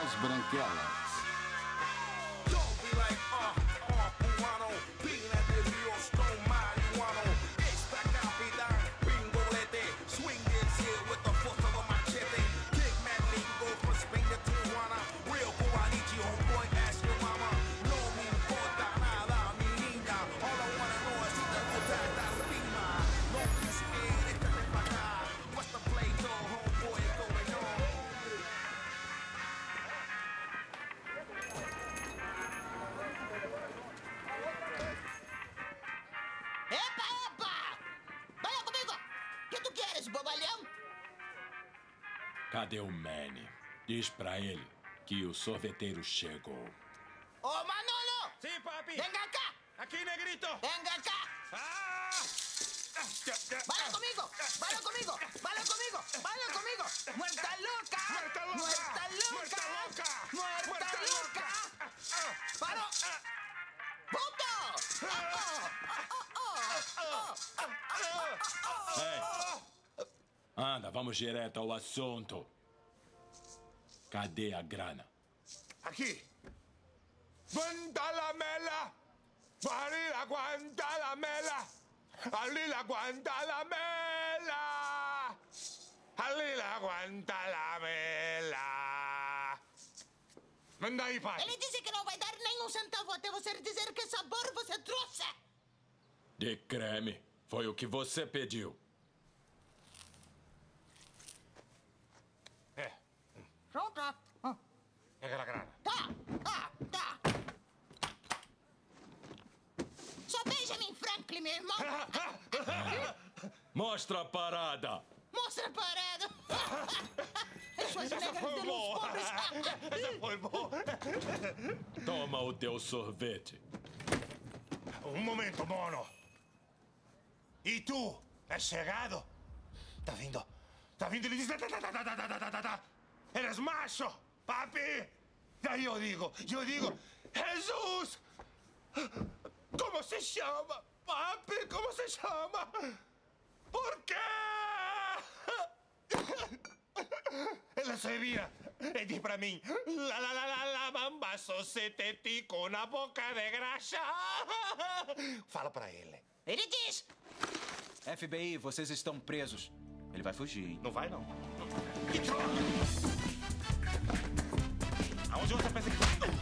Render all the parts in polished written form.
As Branquelas. Cadê o Manny? Diz pra ele que o sorveteiro chegou. ¡Oh, Manolo! ¡Sí, papi! ¡Venga acá! ¡Aquí, negrito! ¡Venga acá! ¡Ah! ¡Vaya conmigo! ¡Vaya conmigo! ¡Vaya conmigo! ¡Vaya conmigo! ¡Muerta loca! ¡Muerta loca! ¡Muerta loca! ¡Muerta loca! ¡Muerta loca! ¡Paro! ¡Punto! Ei! Anda, vamos direto ao assunto. Cadê a grana? Aquí. ¡Guantalamela! ¡Barila, Guantalamela! ¡Alila, Guantalamela! ¡Alila, Guantalamela! Manda aí, pai. Ele disse que não vai dar nem um centavo até você dizer que sabor você trouxe. De creme. Foi o que você pediu. É. Pronto. Pega a grana. Tá. Sou Benjamin Franklin, meu irmão. Mostra a parada. Mostra a parada. Schwarzenegger de los pobres. Essa foi boa. Toma o teu sorvete. Un momento, mono. ¿Y tú? ¿Has chegado? Tá vindo? Ele diz... Eres macho, papi. Daí eu digo... Jesus! Como se chama? Papi, como se chama? Por quê? Ela se vira e diz pra mim... La bamba society com a boca de graxa. Fala pra ele. Ele diz... FBI, vocês estão presos. Ele vai fugir, hein? Não vai, não. Que droga! Aonde você pensa que...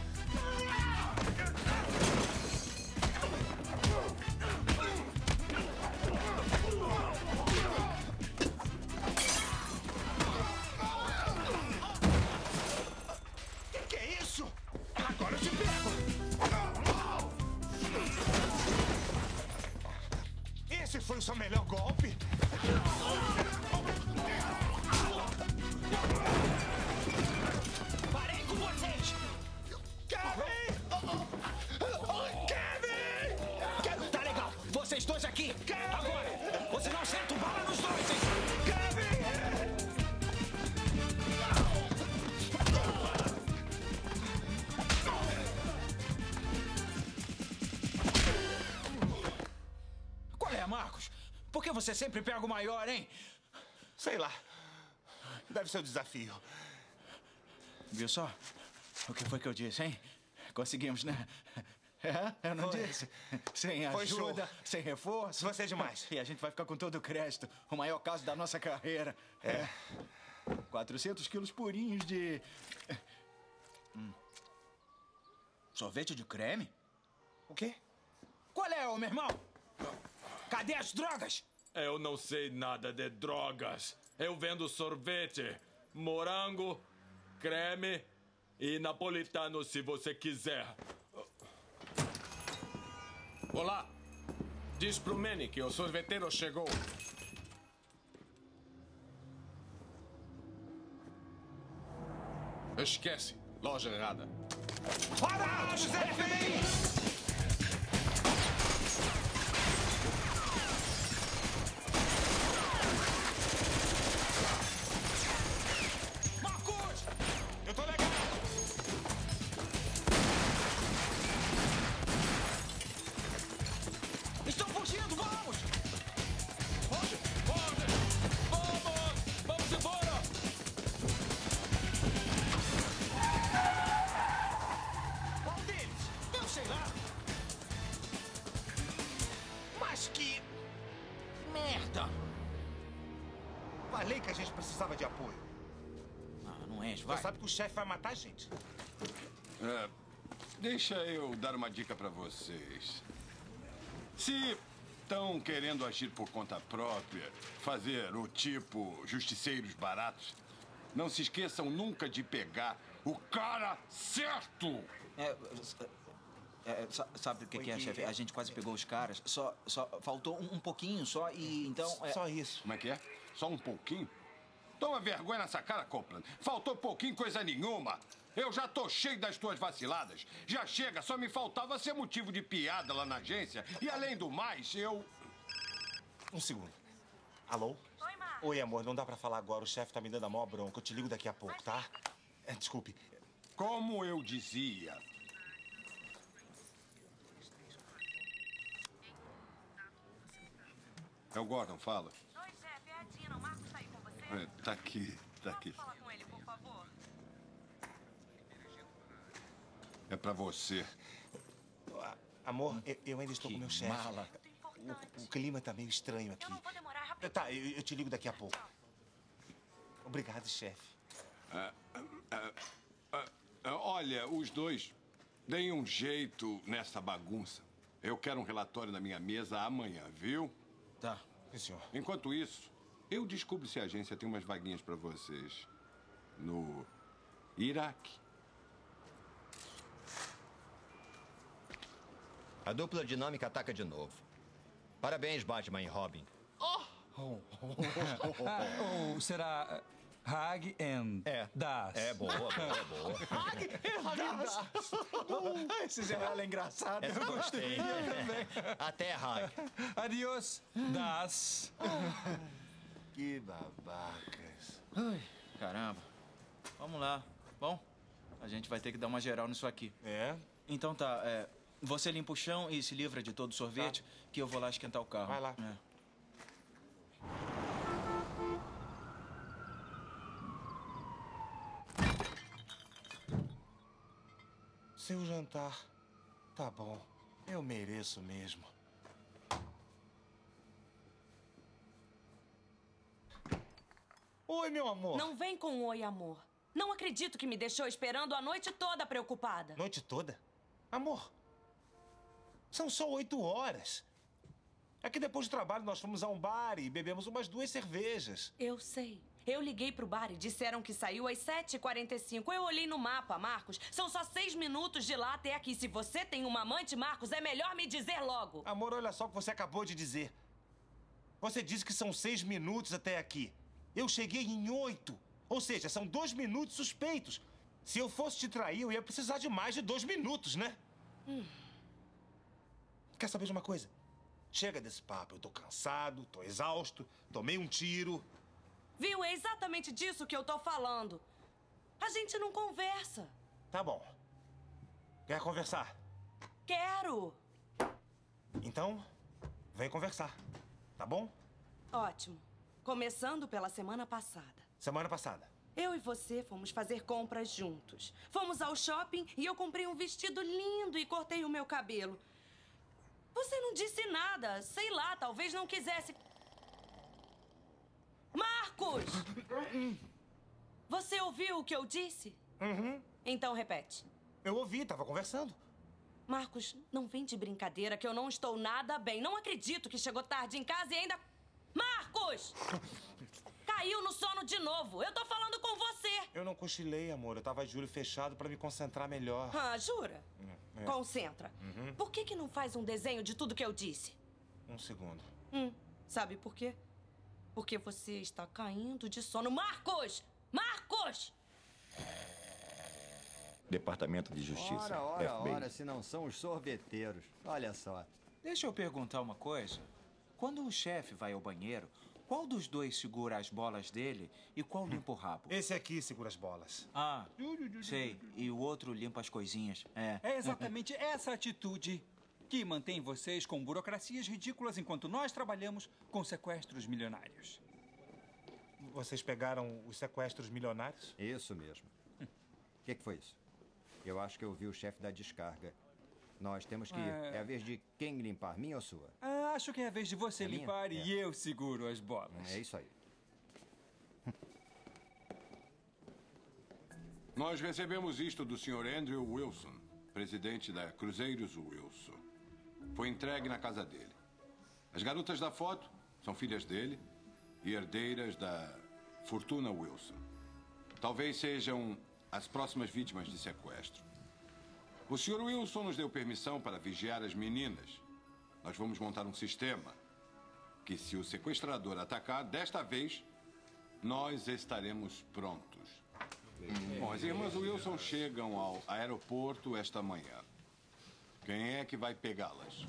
Que é isso? Agora eu te pego! Esse foi o seu melhor golpe? Parei com vocês! Kevin! Kevin! Tá legal! Vocês dois aqui! Kevin! Agora! Vocês não acertam bala nos dois, hein? Kevin! Qual é, Marcos? Por que você sempre pega o maior, hein? Sei lá. Deve ser o desafio. Viu só? O que foi que eu disse, hein? Conseguimos, né? É, eu não Foi. disse. Sem Foi ajuda, show. sem reforço. Você é demais. E a gente vai ficar com todo o crédito. O maior caso da nossa carreira. É. 400 quilos purinhos de... Sorvete de creme? O quê? Qual é, ô meu irmão? Cadê as drogas? Eu não sei nada de drogas. Eu vendo sorvete, morango, creme e napolitano se você quiser. Olá. Diz pro Manny que o sorveteiro chegou. Esquece. Loja errada. Para, José FBI! Marcos! Eu tô legal! Estão fugindo, vamos! Pode! Vamos! Vamos embora! falei que a gente precisava de apoio. Ah, não enche, Você vai. sabe que o chefe vai matar a gente. Deixa eu dar uma dica pra vocês. Se estão querendo agir por conta própria, fazer o tipo justiceiros baratos, não se esqueçam nunca de pegar o cara certo. Sabe o que é, chefe? A gente quase pegou os caras. Só faltou um pouquinho só e então... Só isso. Como é que é? Só um pouquinho? Toma vergonha nessa cara, Copeland. Faltou pouquinho, coisa nenhuma. Eu já tô cheio das tuas vaciladas. Já chega, só me faltava ser motivo de piada lá na agência. E além do mais, eu... Um segundo. Alô? Oi, Mar. Oi, amor, não dá pra falar agora. O chefe tá me dando a maior bronca. Eu te ligo daqui a pouco, tá? Desculpe. Como eu dizia... É o Gordon, fala. Oi, chefe, é a Dina. O Marcos tá aí com você? Tá aqui, tá aqui. Posso falar com ele, por favor? É pra você. Amor, eu ainda estou com o meu chefe. mala. O clima tá meio estranho aqui. Eu não vou demorar rapidinho. Tá, eu te ligo daqui a pouco. Obrigado, chefe. Olha, os dois, deem um jeito nessa bagunça. Eu quero um relatório na minha mesa amanhã, viu? Tá. Sim, senhor. Enquanto isso, eu descubro se a agência tem umas vaguinhas pra vocês no Iraque. A dupla dinâmica ataca de novo. Parabéns, Batman e Robin. Ou será Hag and Das? É boa, boa. Esse Zé é engraçado. Eu gostei. Até, Hag. Adiós, Das. Que babacas. Ai, caramba. Vamos lá. Bom, a gente vai ter que dar uma geral nisso aqui. É? Então tá, você limpa o chão e se livra de todo o sorvete, que eu vou lá esquentar o carro. Vai lá. Seu jantar. Tá bom. Eu mereço mesmo. Oi, meu amor. Não vem com um oi, amor. Não acredito que me deixou esperando a noite toda preocupada. Noite toda? Amor, são só 8 horas. É que depois do trabalho nós fomos a um bar e bebemos umas 2 cervejas. Eu sei. Eu liguei pro bar e disseram que saiu às 7h45. Eu olhei no mapa, Marcos. São só 6 minutos de lá até aqui. Se você tem uma amante, Marcos, é melhor me dizer logo. Amor, olha só o que você acabou de dizer. Você disse que são 6 minutos até aqui. Eu cheguei em 8. Ou seja, são 2 minutos suspeitos. Se eu fosse te trair, eu ia precisar de mais de 2 minutos, né? Quer saber de uma coisa? Chega desse papo. Eu tô cansado, tô exausto, tomei um tiro. Viu? É exatamente disso que eu tô falando. A gente não conversa. Tá bom. Quer conversar? Quero. Então, vem conversar. Tá bom? Ótimo. Começando pela semana passada. Semana passada. Eu e você fomos fazer compras juntos. Fomos ao shopping e eu comprei um vestido lindo e cortei o meu cabelo. Você não disse nada. Sei lá, talvez não quisesse. Marcos! Você ouviu o que eu disse? Uhum. Então repete. Eu ouvi, tava conversando. Marcos, não vem de brincadeira que eu não estou nada bem. Não acredito que chegou tarde em casa e ainda... Marcos! Caiu no sono de novo. Eu tô falando com você. Eu não cochilei, amor. Eu tava de olho fechado pra me concentrar melhor. Ah, jura? Concentra. Por que não faz um desenho de tudo que eu disse? Um segundo. Sabe por quê? Porque você está caindo de sono. Marcos! Marcos! Departamento de Justiça. FBI. Ora, se não são os sorveteiros. Olha só. Deixa eu perguntar uma coisa. Quando o chefe vai ao banheiro, qual dos dois segura as bolas dele e qual limpa o rabo? Esse aqui segura as bolas. Ah, sei. E o outro limpa as coisinhas. É exatamente essa atitude que mantém vocês com burocracias ridículas enquanto nós trabalhamos com sequestros milionários. Vocês pegaram os sequestros milionários? Isso mesmo. O que foi isso? Eu acho que eu vi o chefe da descarga. Nós temos que ir. É a vez de quem limpar, minha ou sua? Acho que é a vez de você É minha? limpar e eu seguro as bolas. É isso aí. Nós recebemos isto do Sr. Andrew Wilson, presidente da Cruzeiros Wilson. Foi entregue na casa dele. As garotas da foto são filhas dele e herdeiras da fortuna Wilson. Talvez sejam as próximas vítimas de sequestro. O Sr. Wilson nos deu permissão para vigiar as meninas. Nós vamos montar um sistema que, se o sequestrador atacar, desta vez, nós estaremos prontos. Bom, as irmãs Wilson chegam ao aeroporto esta manhã. Quem é que vai pegá-las?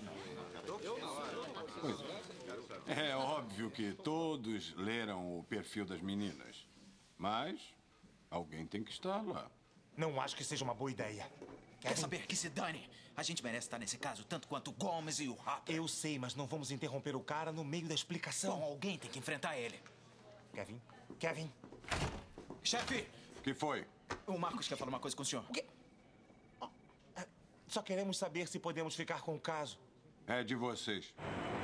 Pois é. É óbvio que todos leram o perfil das meninas. Mas alguém tem que estar lá. Não acho que seja uma boa ideia. Quer saber que se dane? A gente merece estar nesse caso tanto quanto o Gomes e o Harper. Eu sei, mas não vamos interromper o cara no meio da explicação. Bom, alguém tem que enfrentar ele. Kevin. Chefe! O que foi? O Marcos quer falar uma coisa com o senhor. O quê? Só queremos saber se podemos ficar com o caso. É de vocês.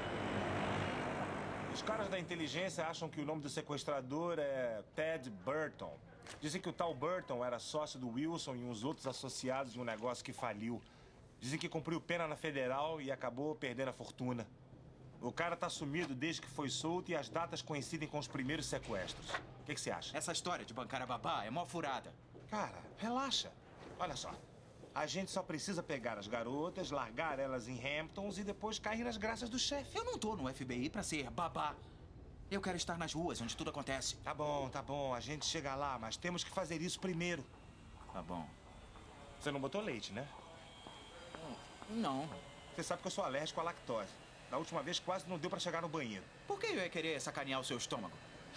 Os caras da inteligência acham que o nome do sequestrador é Ted Burton. Dizem que o tal Burton era sócio do Wilson e uns outros associados de um negócio que faliu. Dizem que cumpriu pena na federal e acabou perdendo a fortuna. O cara tá sumido desde que foi solto e as datas coincidem com os primeiros sequestros. O que você acha? Essa história de bancar a babá é mó furada. Cara, relaxa. Olha só. A gente só precisa pegar as garotas, largar elas em Hamptons e depois cair nas graças do chefe. Eu não tô no FBI pra ser babá. Eu quero estar nas ruas, onde tudo acontece. Tá bom. A gente chega lá, mas temos que fazer isso primeiro. Tá bom. Você não botou leite, né? Não. Você sabe que eu sou alérgico à lactose. Da última vez quase não deu pra chegar no banheiro. Por que eu ia querer sacanear o seu estômago?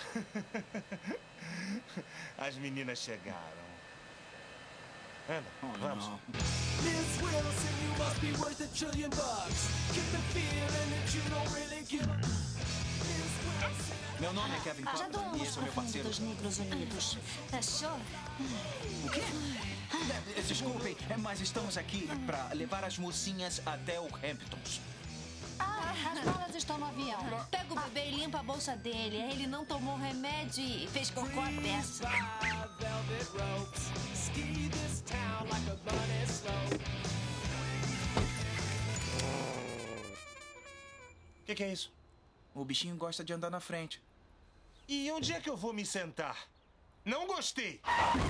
As meninas chegaram. Anda, vamos. Miss Wilson, you must be worth $1 trillion. Get the feeling that you don't really give. Meu nome é Kevin Já dou Cochran e esse é o meu parceiro. dos Negros Unidos. Achou? O quê? Desculpem, mas estamos aqui pra levar as mocinhas até o Hamptons. As balas estão no avião. Pega o bebê e limpa a bolsa dele. Ele não tomou remédio e fez cocô à peça. O que é isso? O bichinho gosta de andar na frente. E onde é que eu vou me sentar? Não gostei!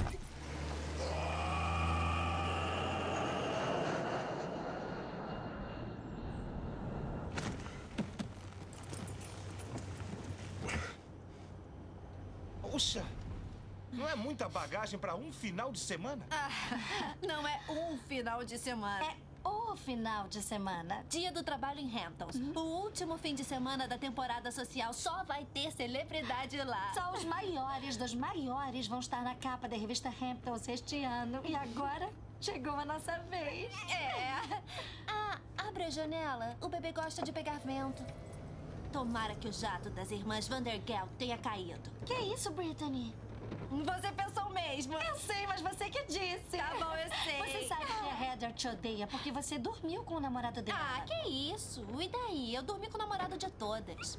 Puxa, não é muita bagagem para um final de semana? Não é um final de semana. É o final de semana. Dia do trabalho em Hamptons. O último fim de semana da temporada social. Só vai ter celebridade lá. Só os maiores dos maiores vão estar na capa da revista Hamptons este ano. E agora chegou a nossa vez. Abre a janela. O bebê gosta de pegar vento. Tomara que o jato das irmãs Vandergeld tenha caído. Que isso, Brittany? Você pensou mesmo. Eu sei, mas você que disse. Tá bom, eu sei. Você sabe que a Heather te odeia porque você dormiu com o namorado dela. Que isso? E daí? Eu dormi com o namorado de todas.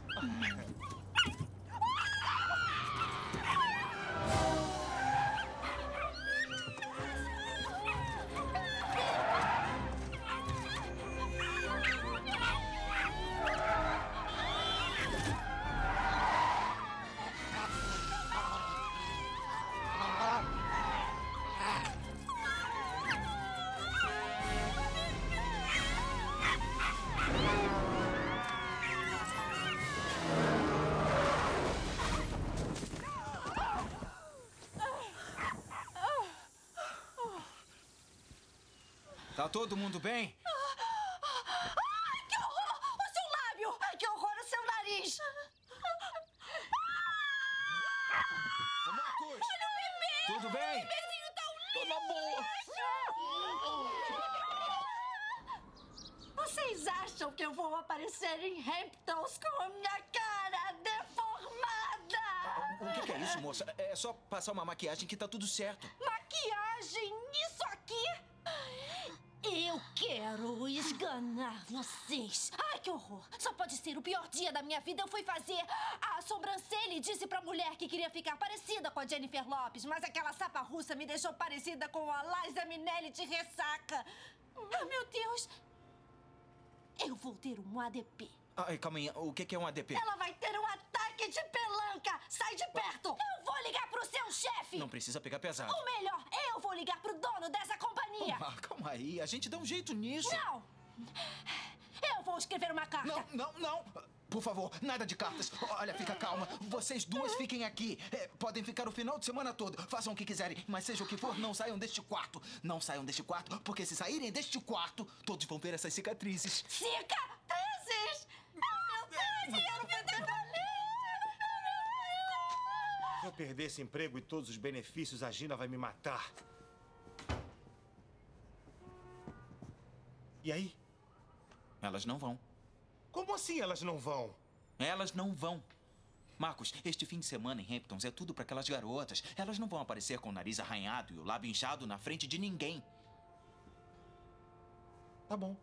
Tá todo mundo bem? Ai, que horror! O seu lábio! Ai, que horror! O seu nariz! Ô, Marcos! Olha o bebê! Tudo bem? O bebezinho tá um Tô na boa! Vocês acham que eu vou aparecer em Hamptons com a minha cara deformada? O que é isso, moça? É só passar uma maquiagem que tá tudo certo. Maquiagem? Isso aqui? Eu quero esganar vocês. Ai, que horror. Só pode ser o pior dia da minha vida. Eu fui fazer a sobrancelha e disse pra mulher que queria ficar parecida com a Jennifer Lopez. Mas aquela sapa russa me deixou parecida com a Liza Minnelli de ressaca. Ah, meu Deus. Eu vou ter um ADP. Ai, calma aí. O que é um ADP? Ela vai ter um ataque de pelanca. Sai de perto. Eu vou ligar pro seu chefe. Não precisa pegar pesado. Ou melhor, eu vou ligar pro dono dessa companhia. Calma aí. A gente dá um jeito nisso. Não. Eu vou escrever uma carta. Não. Por favor, nada de cartas. Olha, fica calma. Vocês duas fiquem aqui. Podem ficar o final de semana todo. Façam o que quiserem, mas seja o que for, não saiam deste quarto. Não saiam deste quarto, porque se saírem deste quarto, todos vão ver essas cicatrizes. Cicatrizes? Meu Deus, eu não vou Se eu perder esse emprego e todos os benefícios, a Gina vai me matar. E aí? Elas não vão. Como assim elas não vão? Elas não vão. Marcos, este fim de semana em Hamptons é tudo para aquelas garotas. Elas não vão aparecer com o nariz arranhado e o lábio inchado na frente de ninguém. Tá bom.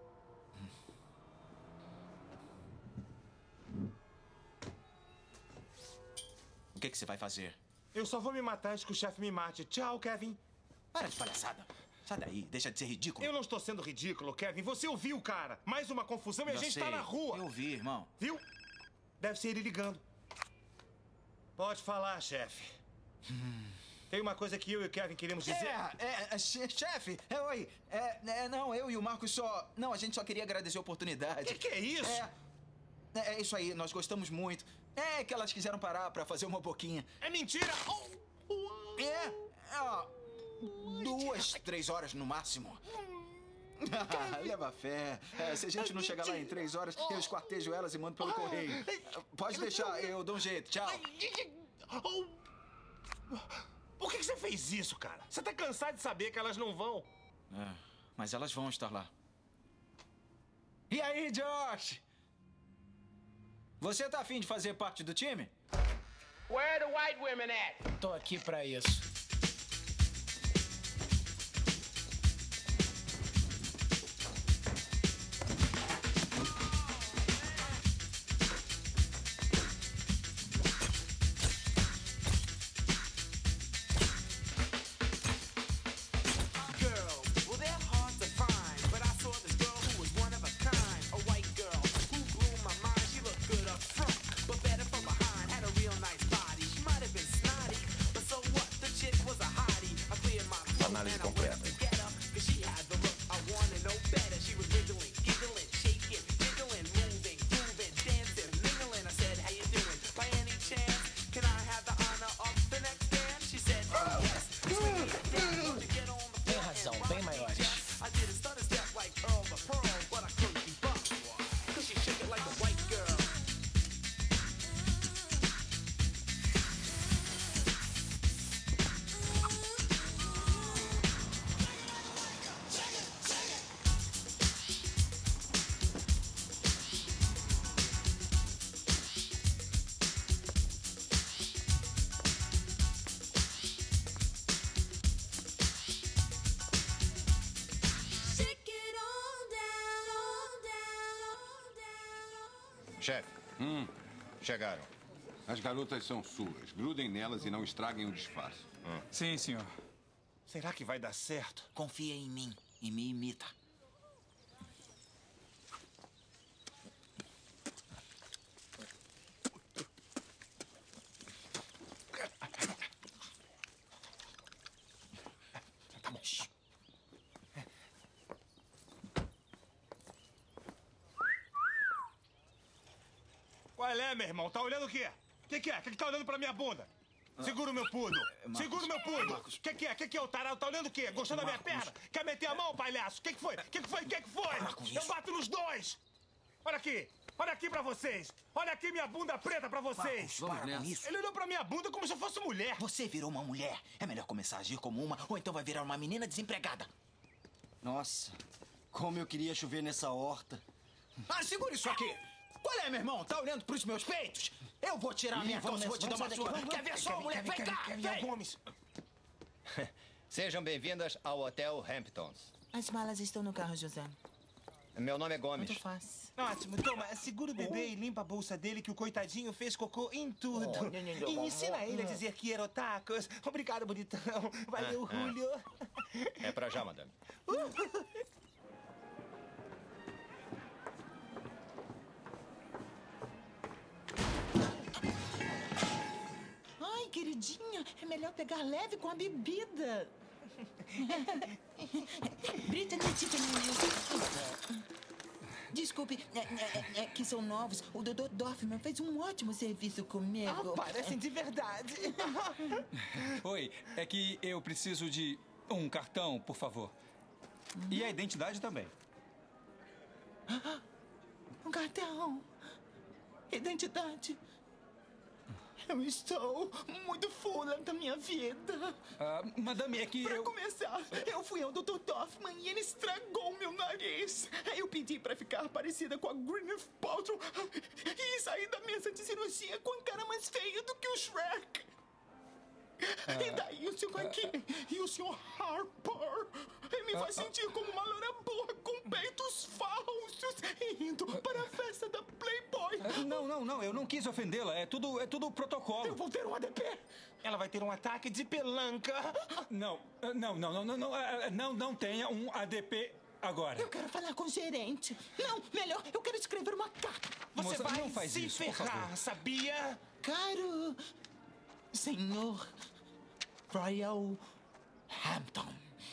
O que você vai fazer? Eu só vou me matar antes que o chefe me mate. Tchau, Kevin. Para de palhaçada. Sai daí, deixa de ser ridículo. Eu não estou sendo ridículo, Kevin. Você ouviu, cara. Mais uma confusão e a gente tá na rua. Eu ouvi, irmão. Viu? Deve ser ele ligando. Pode falar, chefe. Tem uma coisa que eu e o Kevin queremos dizer. Chefe, oi. Não, eu e o Marcos só... Não, a gente só queria agradecer a oportunidade. Que é isso? É isso aí, nós gostamos muito. É que elas quiseram parar pra fazer uma boquinha. É mentira! 2, 3 horas no máximo. Leva fé. Se a gente não chegar lá em 3 horas, eu esquartejo elas e mando pelo correio. Pode deixar, eu dou um jeito. Tchau. Por que você fez isso, cara? Você tá cansado de saber que elas não vão. Mas elas vão estar lá. E aí, Josh? Você tá afim de fazer parte do time? Where are the white women at? Tô aqui pra isso. Análise completa. Tem razão, bem maiores. Chefe. Chegaram. As garotas são suas. Grudem nelas e não estraguem o disfarce. Sim, senhor. Será que vai dar certo? Confia em mim e me imita. Tá bom. Qual é, meu irmão? Tá olhando o quê? O que é? O que tá olhando pra minha bunda? Segura o meu pudo! Segura o meu pudo! O que é? O que é, o tarado? Tá olhando o quê? Gostou da minha perna? Quer meter a mão, palhaço? O que foi? O que foi? Eu bato nos dois! Olha aqui! Olha aqui pra vocês! Olha aqui minha bunda preta pra vocês! Ele olhou pra minha bunda como se eu fosse mulher! Você virou uma mulher. É melhor começar a agir como uma, ou então vai virar uma menina desempregada. Nossa, como eu queria chover nessa horta. Segura isso aqui! Qual é, meu irmão? Tá olhando pros meus peitos? Eu vou tirar a minha calça e vou te dar uma surra. Quer ver só, mulher? Vem cá! Vem! Sejam bem-vindas ao Hotel Hamptons. As malas estão no carro, José. Meu nome é Gomes. Muito fácil. Ótimo, toma, segura o bebê e limpa a bolsa dele que o coitadinho fez cocô em tudo. E ensina ele a dizer que tacos. Obrigado, bonitão. Valeu, Julio. É pra já, madame. Ai, queridinha, é melhor pegar leve com a bebida. Brittany, Tiffany Wilson. Desculpe, é que são novos. O Dr. Dorfman fez um ótimo serviço comigo. Parecem de verdade. Oi, é que eu preciso de um cartão, por favor. E a identidade também. Um cartão. Identidade. Eu estou muito fula da minha vida. Madame, é que Pra começar, eu fui ao Dr. Dorfman e ele estragou meu nariz. Eu pedi pra ficar parecida com a Gwyneth Paltrow e saí da mesa de cirurgia com a cara mais feia do que o Shrek. E daí o senhor aqui e o senhor Harper me faz sentir como uma loura burra com peitos falsos indo para a festa da Playboy. Não, eu não quis ofendê-la. É tudo protocolo. Eu vou ter um ADP. Ela vai ter um ataque de pelanca. Não tenha um ADP agora. Eu quero falar com o gerente. Não, melhor, eu quero escrever uma carta. Você Moça, vai não faz se isso, por ferrar, favor. sabia? Caro senhor Royal Hampton,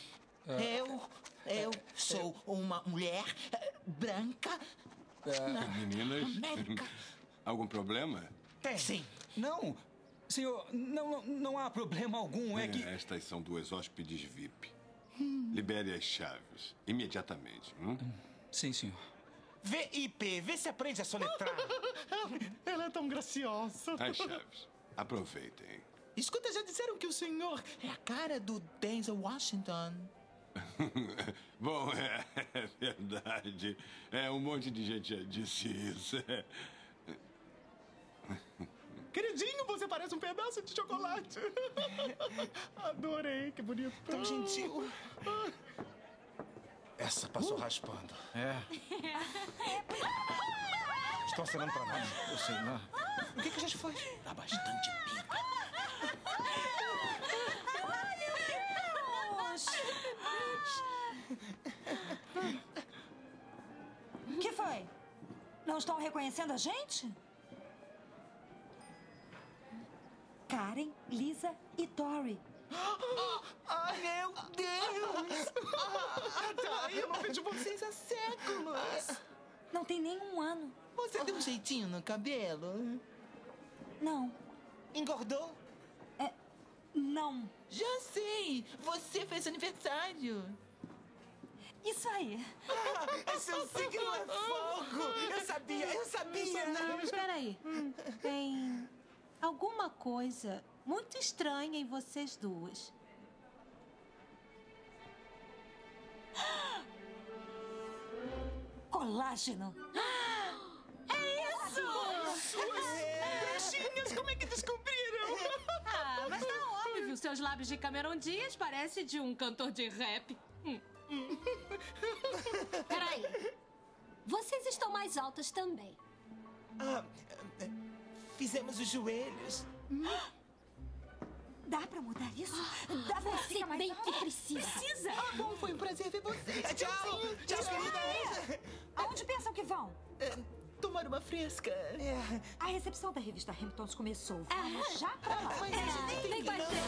eu sou uma mulher branca na Meninas, América. algum problema? Sim. Não, senhor, não há problema algum. É que... Estas são duas hóspedes VIP. Libere as chaves, imediatamente. Sim, senhor. VIP, vê se aprende a soletrar. Ela é tão graciosa. As chaves. Aproveitem. Escuta, já disseram que o senhor é a cara do Denzel Washington. Bom, é verdade. Um monte de gente já disse isso. Queridinho, você parece um pedaço de chocolate. Adorei, que bonito. Tão gentil. Essa passou raspando. Estão acenando pra nós. Eu sei, não. O que a gente faz? Dá bastante pica. O que foi? Não estão reconhecendo a gente? Karen, Lisa e Tori. Ai, meu Deus! Eu não vejo vocês há séculos. Não tem nem um ano. Você deu um jeitinho no cabelo? Não. Engordou? Não. Já sei! Você fez aniversário. Isso aí. Seu signo é fogo! Eu sabia! Não, espera aí. Tem alguma coisa muito estranha em vocês duas. Colágeno. É isso! Bruxinhas, como é que descobriram? Mas tá óbvio. Seus lábios de Cameron Diaz parecem de um cantor de rap. Peraí. Vocês estão mais altas também. Fizemos os joelhos. Dá pra mudar isso? Dá pra Você ficar mais bem alto? que precisa. Bom, foi um prazer ver vocês. Tchau, querida. Aonde pensam que vão? Tomar uma fresca. A recepção da revista Hamptons começou. Vamos já pra lá. Vem com a gente.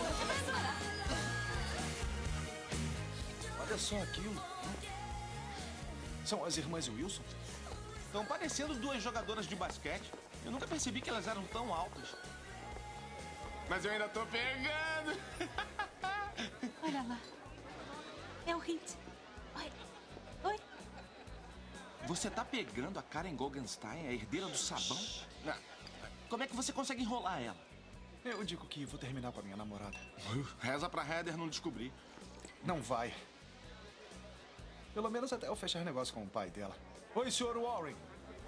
Olha só aquilo. São as irmãs Wilson? Estão parecendo duas jogadoras de basquete. Eu nunca percebi que elas eram tão altas. Mas eu ainda tô pegando. Olha lá. É o Hit. Oi. Você tá pegando a Karen Gogenstein, a herdeira do sabão? Como é que você consegue enrolar ela? Eu digo que vou terminar com a minha namorada. Reza pra Heather não descobrir. Não vai. Pelo menos até eu fechar negócio com o pai dela. Oi, Sr. Warren.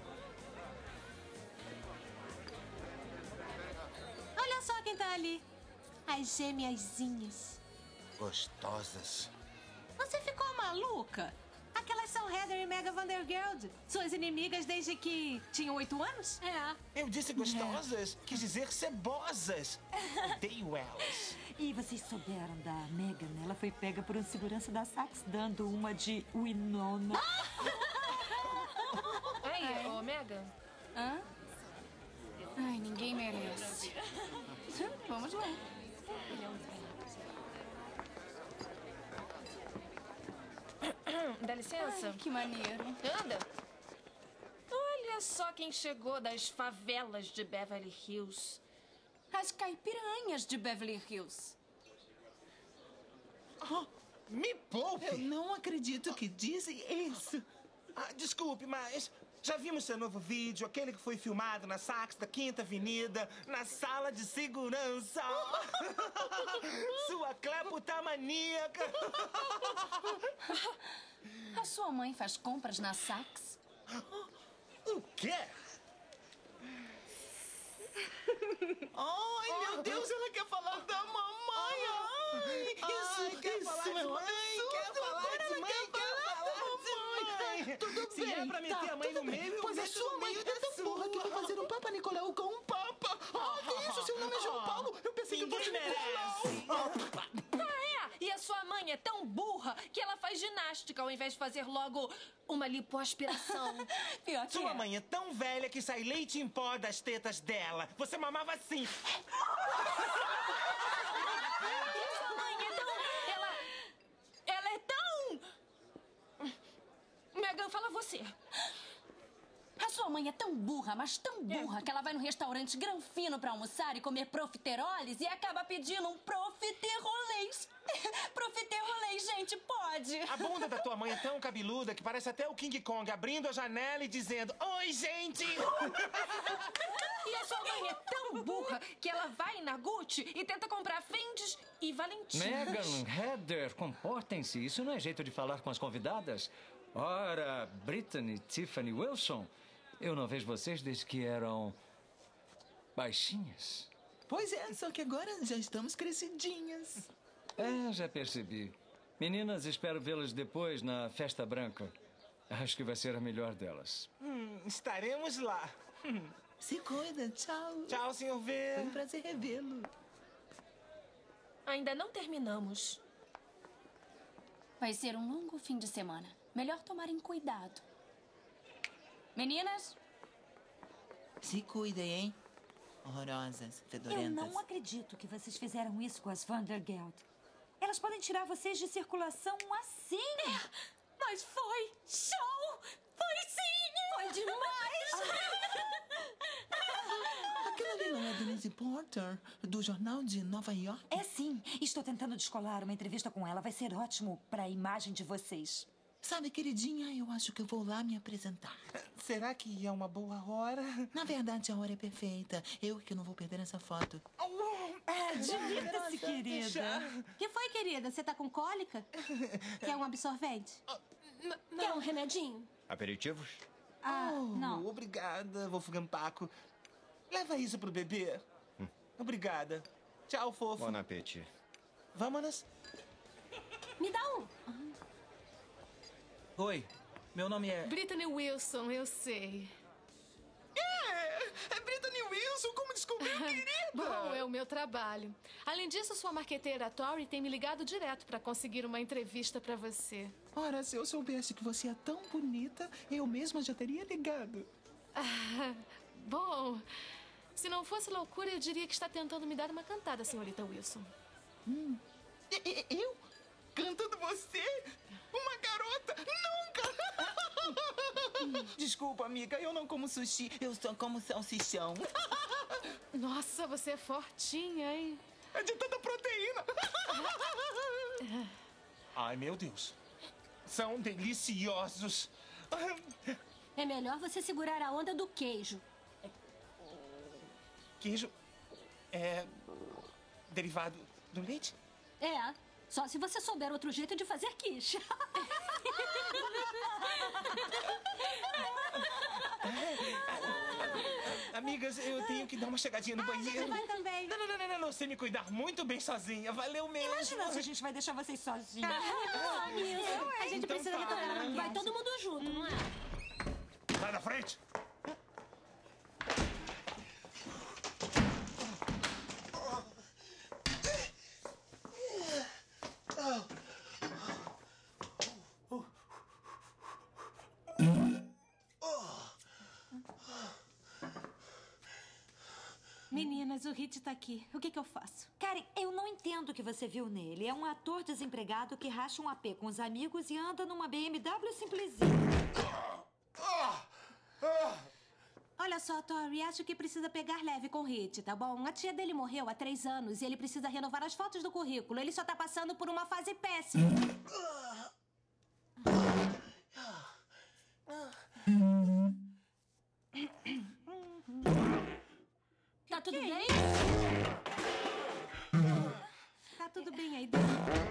Olha só quem tá ali. As gêmeazinhas. Gostosas. Você ficou maluca? Aquelas são Heather e Mega Vandergeld. Suas inimigas desde que tinham 8 anos? Eu disse gostosas. Quis dizer cebosas. Odeio elas. E vocês souberam da Megan? Ela foi pega por um segurança da Saks dando uma de Winona. Aí, ô Megan. Hã? Ai, ninguém merece. Vamos lá. Dá licença? Ai, que maneiro. Anda. Olha só quem chegou das favelas de Beverly Hills. As caipiranhas de Beverly Hills. Me poupe! Eu não acredito que disse isso. Desculpe, mas já vimos seu novo vídeo, aquele que foi filmado na Saks da 5ª Avenida, na sala de segurança. Sua cleptomaníaca. A sua mãe faz compras na Saks? O quê? Ai, meu Deus, ela quer falar da mamãe. Ai, isso quer falar de mãe, quer falar de mãe, Tudo Se bem, é pra meter a mãe no meio, eu pois a meto sua no mãe meio é da tão burra que vai fazer um Papa Nicolau com um Papa. Que isso? Seu nome é João Paulo. Eu pensei que fosse Nicolau. E a sua mãe é tão burra que ela faz ginástica ao invés de fazer logo uma lipoaspiração. Pior que Sua mãe é tão velha que sai leite em pó das tetas dela. Você mamava assim. E a sua mãe é tão... Ela é tão... Megan, fala você. A sua mãe é tão burra, mas tão burra, que ela vai no restaurante granfino pra almoçar e comer profiteroles e acaba pedindo um profiterolês. Profiterolês, gente, pode. A bunda da tua mãe é tão cabeluda que parece até o King Kong abrindo a janela e dizendo: Oi, gente! E a sua mãe é tão burra que ela vai na Gucci e tenta comprar Fendes e Valentinos. Megan, Heather, comportem-se. Isso não é jeito de falar com as convidadas. Ora, Brittany, Tiffany, Wilson, eu não vejo vocês desde que eram baixinhas. Pois é, só que agora já estamos crescidinhas. Já percebi. Meninas, espero vê-las depois na Festa Branca. Acho que vai ser a melhor delas. Estaremos lá. Se cuida, tchau. Tchau, Sr. V. Foi um prazer revê-lo. Ainda não terminamos. Vai ser um longo fim de semana. Melhor tomarem cuidado. Meninas? Se cuidem, hein? Horrorosas, fedorentas. Eu não acredito que vocês fizeram isso com as Vandergeld. Elas podem tirar vocês de circulação assim. Mas foi show! Foi sim! Foi demais! Aquela ali não é Denise Porter, do Jornal de Nova York? É sim. Estou tentando descolar uma entrevista com ela. Vai ser ótimo para a imagem de vocês. Sabe, queridinha, eu acho que eu vou lá me apresentar. Será que é uma boa hora? Na verdade, a hora é perfeita. Eu que não vou perder essa foto. Divirta-se, querida. Que foi, querida? Você tá com cólica? Quer um absorvente? Quer um remedinho? Aperitivos? Não. Obrigada, Wolfgang Paco. Leva isso pro bebê. Obrigada. Tchau, fofo. Bom apetite. Vamos? Me dá um. Oi, meu nome é... Brittany Wilson, eu sei. É Brittany Wilson, como descobriu, querida? Bom, é o meu trabalho. Além disso, sua marqueteira Tori tem me ligado direto para conseguir uma entrevista para você. Ora, se eu soubesse que você é tão bonita, eu mesma já teria ligado. Bom, se não fosse loucura, eu diria que está tentando me dar uma cantada, senhorita Wilson. Eu? Cantando você? Uma garota? Nunca! Desculpa, amiga, eu não como sushi, eu só como salsichão. Nossa, você é fortinha, hein? É de tanta proteína. Ai, meu Deus. São deliciosos. É melhor você segurar a onda do queijo. Queijo é derivado do leite? É, só se você souber outro jeito de fazer quiche. Amigas, eu tenho que dar uma chegadinha no banheiro. Vai também. Não, sei me cuidar muito bem sozinha. Valeu mesmo. Imagina se a gente vai deixar vocês sozinhos. A gente precisa retocar a maquiagem. Vai todo mundo junto, não é? Sai da frente. Meninas, o Hit tá aqui. O que eu faço? Karen, eu não entendo o que você viu nele. É um ator desempregado que racha um AP com os amigos e anda numa BMW simplesinha. Olha só, Tori, acho que precisa pegar leve com o Hit, tá bom? A tia dele morreu há 3 anos e ele precisa renovar as fotos do currículo. Ele só tá passando por uma fase péssima. Tá tudo bem? Tá tudo bem aí dentro?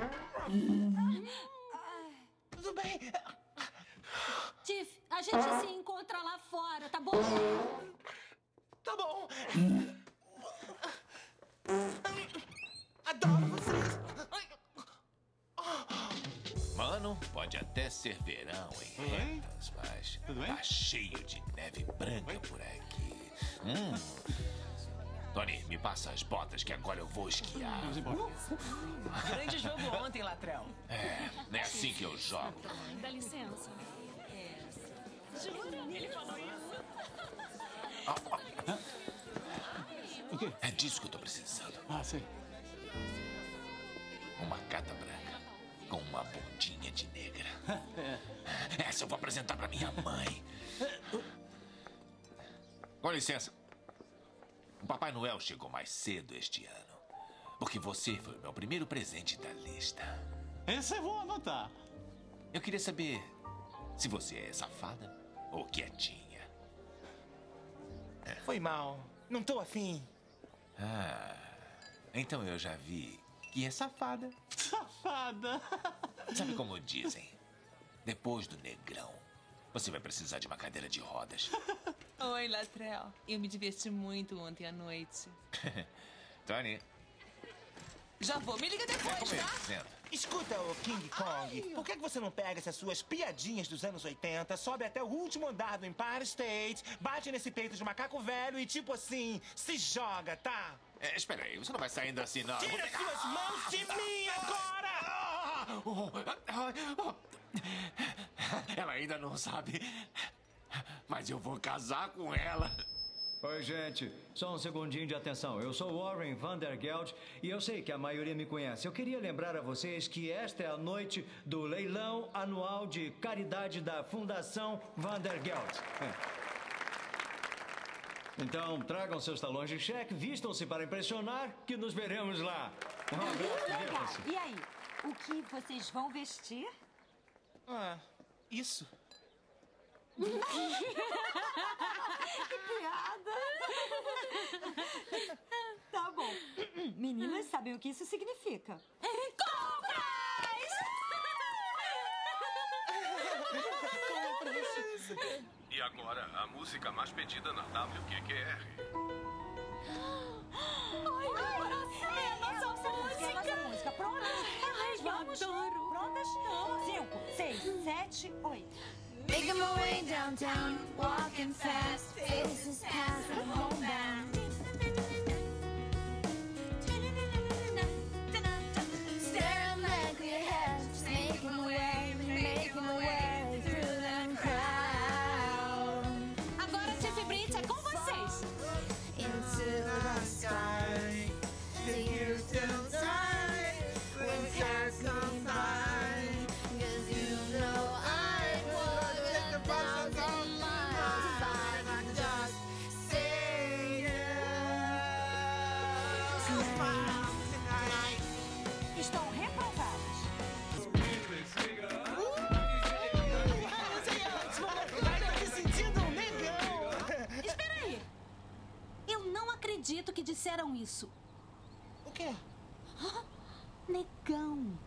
Tudo bem. Tiff, a gente se encontra lá fora, tá bom? Tá bom. Adoro vocês. Mano, pode até ser verão em Rentas, mas tá cheio de neve branca por aqui. Tony, me passa as botas que agora eu vou esquiar. Grande jogo ontem, Latrell. Não é assim que eu jogo. Dá licença. Jura? Ele falou isso. O quê? É disso que eu tô precisando. Sei. Uma gata branca com uma bundinha de negra. Essa eu vou apresentar pra minha mãe. Com licença. O Papai Noel chegou mais cedo este ano. Porque você foi o meu primeiro presente da lista. Esse eu vou anotar. Eu queria saber se você é safada ou quietinha. Foi mal. Não tô afim. Então eu já vi que é safada. Safada. Sabe como dizem? Depois do negrão, você vai precisar de uma cadeira de rodas. Oi, Latrell. Eu me diverti muito ontem à noite. Tony. Já vou. Me liga depois, tá? Senta. Escuta, ô King Kong, por que você não pega essas suas piadinhas dos anos 80, sobe até o último andar do Empire State, bate nesse peito de macaco velho e, tipo assim, se joga, tá? Espera aí, você não vai saindo assim, não. Tira suas mãos de mim agora! Ela ainda não sabe, mas eu vou casar com ela. Oi, gente. Só um segundinho de atenção. Eu sou Warren Vandergeld e eu sei que a maioria me conhece. Eu queria lembrar a vocês que esta é a noite do leilão anual de caridade da Fundação Vandergeld. Então, tragam seus talões de cheque, vistam-se para impressionar, que nos veremos lá. Um abraço. E aí, o que vocês vão vestir? Isso. Que piada! Tá bom. Meninas sabem o que isso significa. E agora, a música mais pedida na WQQR. É a nossa música. Prontas? Vamos. Prontas? 5, 6, 7, 8. Making my way downtown, walking fast, faces past and homebound. Staring blankly ahead, just making my way through the crowd. Agora, Tiff e Brit, é com vocês. Into the sky, the years still die when stars come by. 'Cause you know I would 1,000 miles if I could just say yes. Estão reprovadas. Vai tá me sentindo um negão. Espera aí. Eu não acredito que disseram isso. O quê? Negão.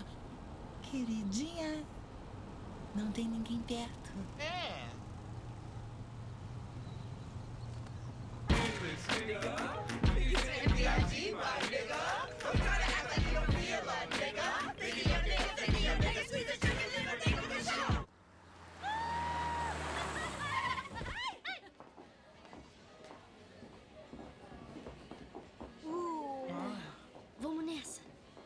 Queridinha, não tem ninguém perto. Vamos nessa.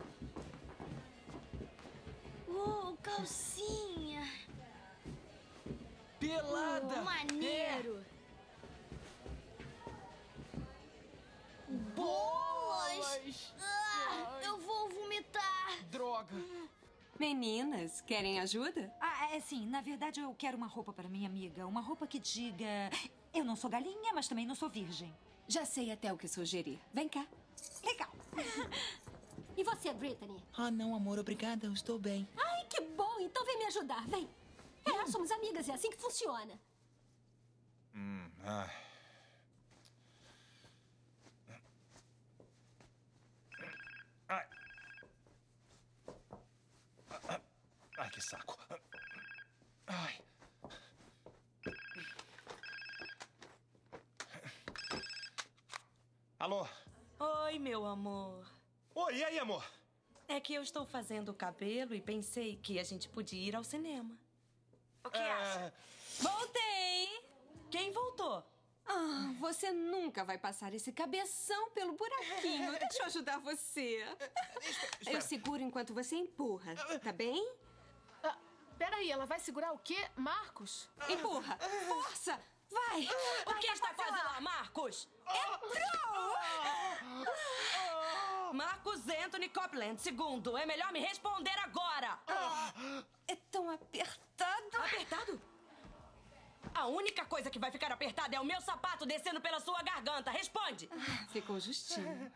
Calcinha. Pelada. Maneiro. Bolas. Eu vou vomitar. Droga. Meninas, querem ajuda? Sim. Na verdade, eu quero uma roupa para minha amiga. Uma roupa que diga... Eu não sou galinha, mas também não sou virgem. Já sei até o que sugerir. Vem cá. Legal. E você, Brittany? Não, amor. Obrigada. Eu estou bem. Ai, que bom. Então vem me ajudar. Vem. Somos amigas. É assim que funciona. Ai, que saco. Ai. Alô? Oi, meu amor. Oi, e aí, amor? É que eu estou fazendo o cabelo e pensei que a gente podia ir ao cinema. O que acha? Voltei! Quem voltou? Você nunca vai passar esse cabeção pelo buraquinho. Deixa eu ajudar você. Eu seguro enquanto você empurra, tá bem? Peraí, ela vai segurar o quê? Marcos? Empurra! Força! Vai! O que está fazendo lá, Marcos? Entrou! Marcos Anthony Copeland, segundo. É melhor me responder agora. É tão apertado. Apertado? A única coisa que vai ficar apertada é o meu sapato descendo pela sua garganta. Responde. Ficou justinho.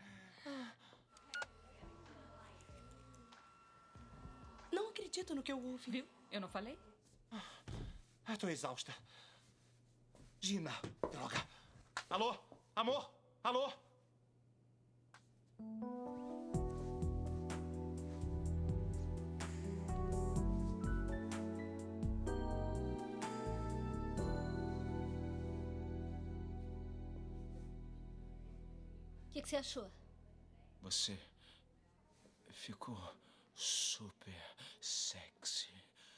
Não acredito no que eu ouvi. Viu? Eu não falei? Tô exausta. Gina, droga. Alô? Amor? Alô? O que você achou? Você ficou super sexy.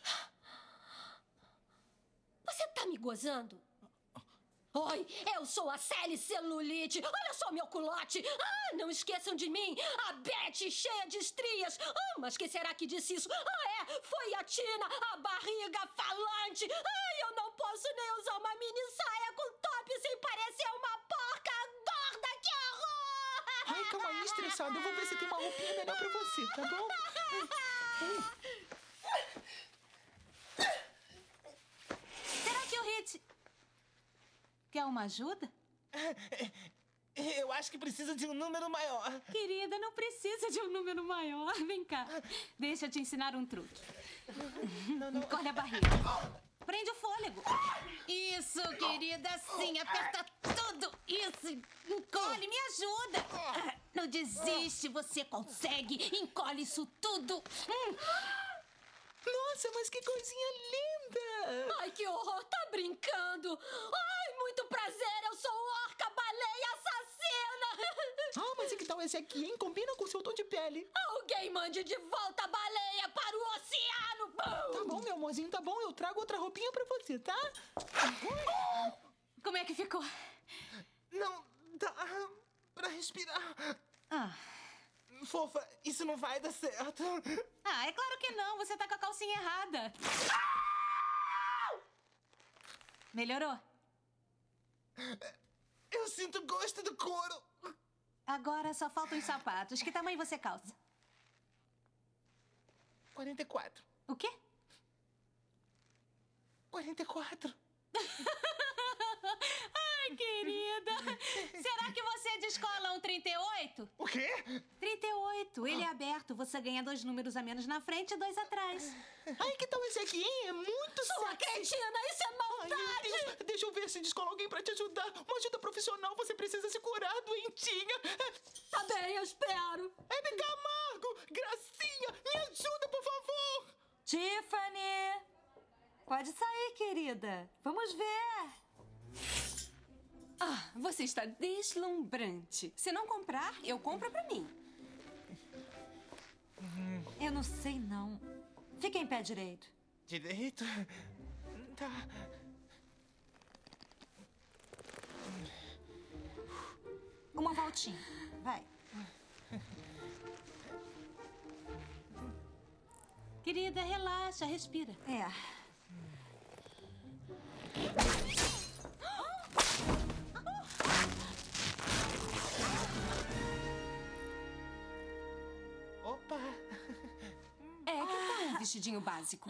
Você tá me gozando? Oi, eu sou a Sally Celulite. Olha só meu culote. Não esqueçam de mim. A Betty cheia de estrias. Mas que será que disse isso? Foi a Tina, a barriga falante. Eu não posso nem usar uma mini saia com top sem parecer uma porca gorda. Que horror! Calma aí, estressada. Eu vou ver se tem uma roupinha melhor pra você, tá bom? Será que o Hit quer uma ajuda? Eu acho que precisa de um número maior. Querida, não precisa de um número maior. Vem cá. Deixa eu te ensinar um truque. Encolhe a barriga. Prende o fôlego. Isso, querida. Assim, aperta tudo. Isso. Encolhe, me ajuda. Não desiste, você consegue. Encolhe isso tudo. Nossa, mas que coisinha linda! Ai, que horror! Tá brincando? Ai, muito prazer! Eu sou Orca Baleia Assassina! Mas e que tal esse aqui, hein? Combina com o seu tom de pele. Alguém mande de volta a baleia para o oceano! Tá bom, meu amorzinho, tá bom. Eu trago outra roupinha pra você, tá? Como é que ficou? Não dá pra respirar. Fofa, isso não vai dar certo. É claro que não. Você tá com a calcinha errada. Melhorou? Eu sinto gosto do couro. Agora só faltam os sapatos. Que tamanho você calça? 44. O quê? 44. Ai, querida. Será que você descola um 38? O quê? 38. Ele é aberto. Você ganha 2 números a menos na frente e 2 atrás. Ai, que tal esse aqui, hein? É muito Sua sexy. cretina, isso é maldade! Ai, meu Deus. Deixa eu ver se descola alguém pra te ajudar. Uma ajuda profissional. Você precisa se curar, doentinha. Tá bem, eu espero. Hebe Camargo, Gracinha, me ajuda, por favor. Tiffany! Pode sair, querida. Vamos ver. Ah, você está deslumbrante. Se não comprar, eu compro pra mim. Eu não sei, não. Fica em pé direito. Direito? Tá. Uma voltinha. Vai. Querida, relaxa, respira. É. Opa! É, que tal um vestidinho básico?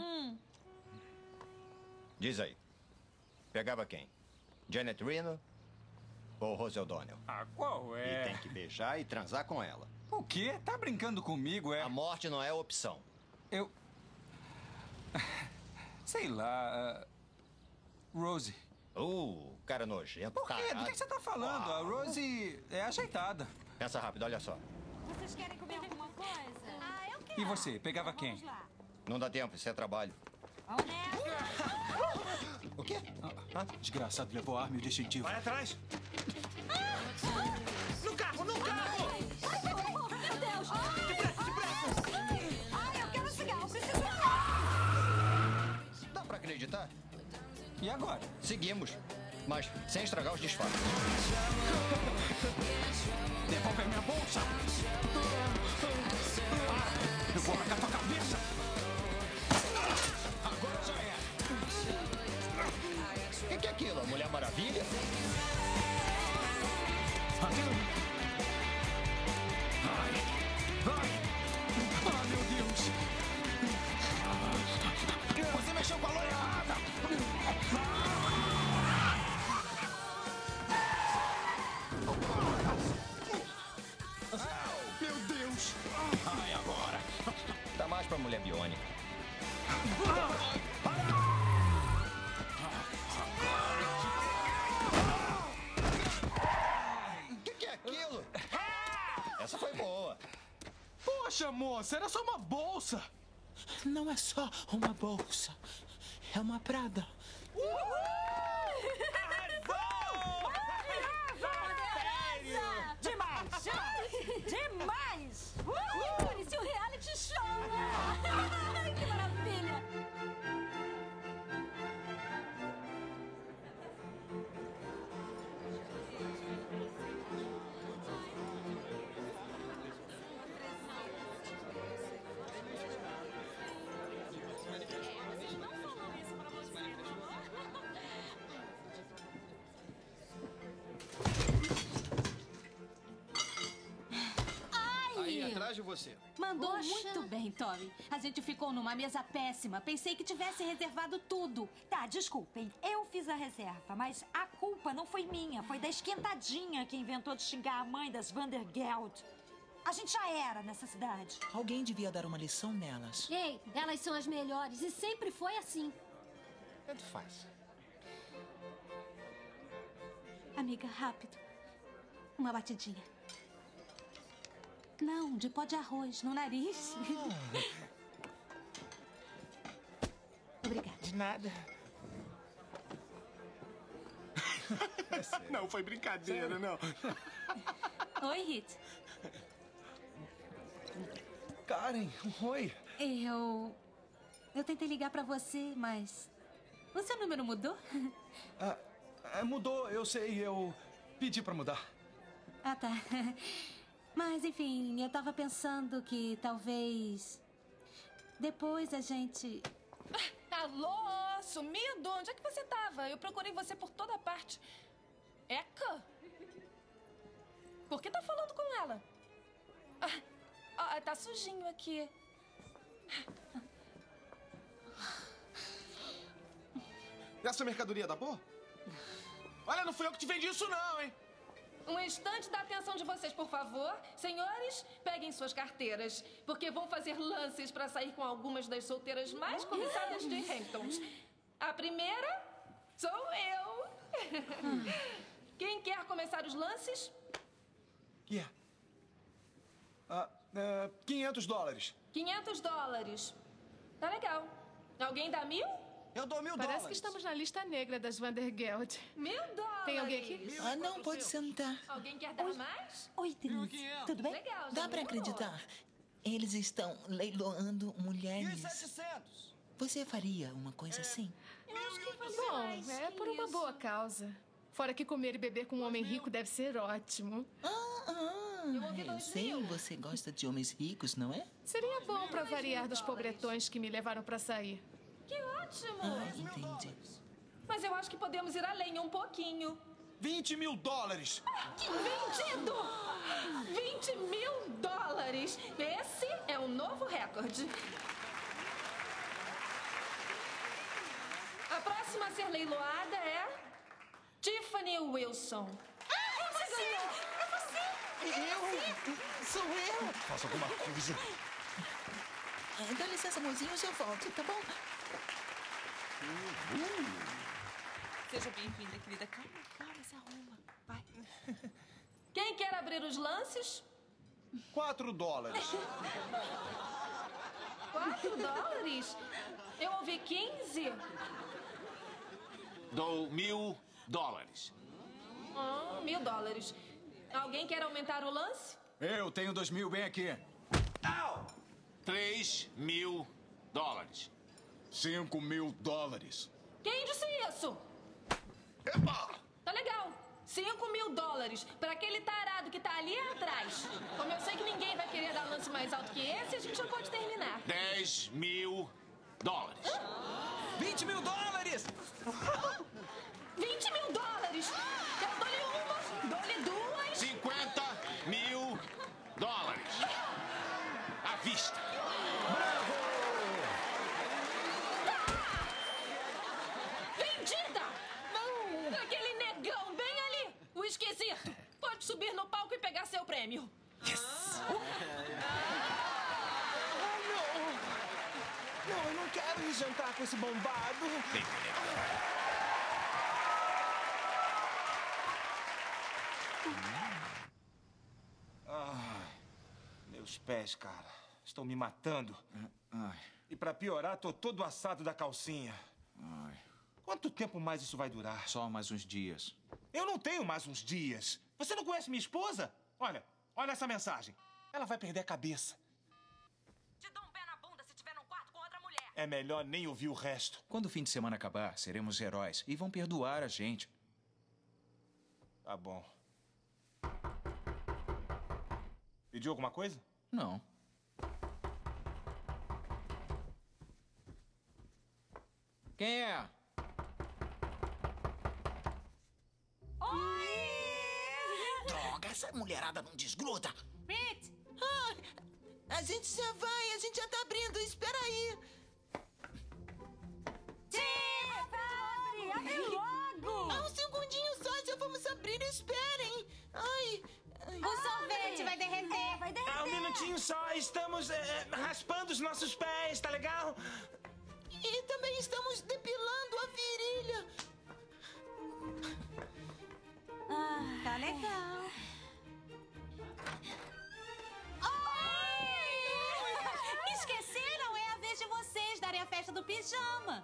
Diz aí. Pegava quem? Janet Reno ou Rose O'Donnell? Ah, qual é? E tem que beijar e transar com ela. O quê? Tá brincando comigo, é? A morte não é opção. Eu... Sei lá... Rose. Cara nojento. Por quê? Do que você tá falando? A Rose é ajeitada. Pensa rápido, olha só. Vocês querem comer alguma coisa? Ah, eu quero. E você, pegava quem? Não dá tempo, isso é trabalho. Vamos nessa. O quê? Desgraçado, levou a arma e o distintivo. Vai atrás! No carro, no carro! Ai, socorro, meu Deus! Depressa! Ai, eu quero cigarro, preciso... Dá pra acreditar? E agora? Seguimos, mas sem estragar os disfarces. Devolve a minha bolsa! Eu vou arrancar tua cabeça! Agora já é! O que é aquilo? A Mulher Maravilha? Ah, meu Deus! Você mexeu com a loira errada! Meu Deus! Ai, agora! Tá mais pra Mulher Biônica. O que é aquilo? Essa foi boa. Poxa, moça, era só uma bolsa! Não é só uma bolsa. É uma Prada. Demais! Demais! Parecia um reality show! Ai, que maravilha! Aí atrás de você. Mandou Poxa. muito bem, Tommy. A gente ficou numa mesa péssima. Pensei que tivesse reservado tudo. Tá, desculpem. Eu fiz a reserva, mas a culpa não foi minha. Foi da esquentadinha que inventou de xingar a mãe das Vandergeld. A gente já era nessa cidade. Alguém devia dar uma lição nelas. Ei, elas são as melhores e sempre foi assim. Tanto faz. Amiga, rápido. Uma batidinha. Não, de pó de arroz, no nariz. Obrigada. De nada. Não, foi brincadeira, não. Oi, Hit. Karen, oi. Eu tentei ligar pra você, mas... O seu número mudou? Mudou, eu sei. Eu pedi pra mudar. Ah, tá. Mas, enfim, eu tava pensando que talvez... Depois a gente... Alô, sumido? Onde é que você tava? Eu procurei você por toda parte. Eca? Por que tá falando com ela? Tá sujinho aqui. Essa mercadoria da boa? Olha, não fui eu que te vendi isso não, hein? Um instante da atenção de vocês, por favor. Senhores, peguem suas carteiras, porque vão fazer lances para sair com algumas das solteiras mais cobiçadas de Hamptons. A primeira sou eu. Quem quer começar os lances? Yeah. $500. $500. Tá legal. Alguém dá 1.000? Eu dou $1000. Parece que estamos na lista negra das Vandergeld. $1000? Tem alguém aqui? Ah, não, pode sentar. Alguém quer dar mais? Oi, Denise. Tudo bem? Legal, Dá já pra melhorou. acreditar. Eles estão leiloando mulheres. 1.700. Você faria uma coisa assim? Bom, é por uma boa causa. Fora que comer e beber com um homem rico deve ser ótimo. Eu sei, você gosta de homens ricos, não é? Seria bom pra variar dos pobretões que me levaram pra sair. Que ótimo! Entendi. Mas eu acho que podemos ir além um pouquinho. $20.000. Que vendido! $20.000! Esse é um novo recorde. A próxima a ser leiloada é Tiffany Wilson. É você! Sou eu! Faça alguma coisa. Dá licença, mozinho, eu já volto, tá bom? Seja bem-vinda, querida. Calma, se arruma. Vai. Quem quer abrir os lances? $4. $4? Eu ouvi 15. Dou $1.000. $1.000. Alguém quer aumentar o lance? Eu tenho 2.000 bem aqui. $3.000. $5.000. Quem disse isso? Tá legal. $5.000 para aquele tarado que tá ali atrás. Como eu sei que ninguém vai querer dar lance mais alto que esse, a gente já pode terminar. $10.000. $20.000. $20.000. Eu dou-lhe uma, dou-lhe duas. $50.000. À vista. Vendida! Aquele negão bem ali, o esquisito. Pode subir no palco e pegar seu prêmio. Não, eu não quero ir jantar com esse bombado. Vem comigo. Meus pés, cara. Estão me matando. E pra piorar, tô todo assado da calcinha. Quanto tempo mais isso vai durar? Só mais uns dias. Eu não tenho mais uns dias. Você não conhece minha esposa? Olha essa mensagem. Ela vai perder a cabeça. Te dou um pé na bunda se tiver num quarto com outra mulher. É melhor nem ouvir o resto. Quando o fim de semana acabar, seremos heróis e vão perdoar a gente. Tá bom. Pediu alguma coisa? Não. Quem é? Droga, essa mulherada não desgruda. Brit! A gente já vai, a gente já tá abrindo, espera aí. Abre logo! Um segundinho só, já vamos abrir, esperem. Ai. O sorvete vai derreter. Vai derreter. Um minutinho só, estamos raspando os nossos pés, tá legal? E também estamos depilando a virilha. Tá legal. Esqueceram? É a vez de vocês darem a festa do pijama.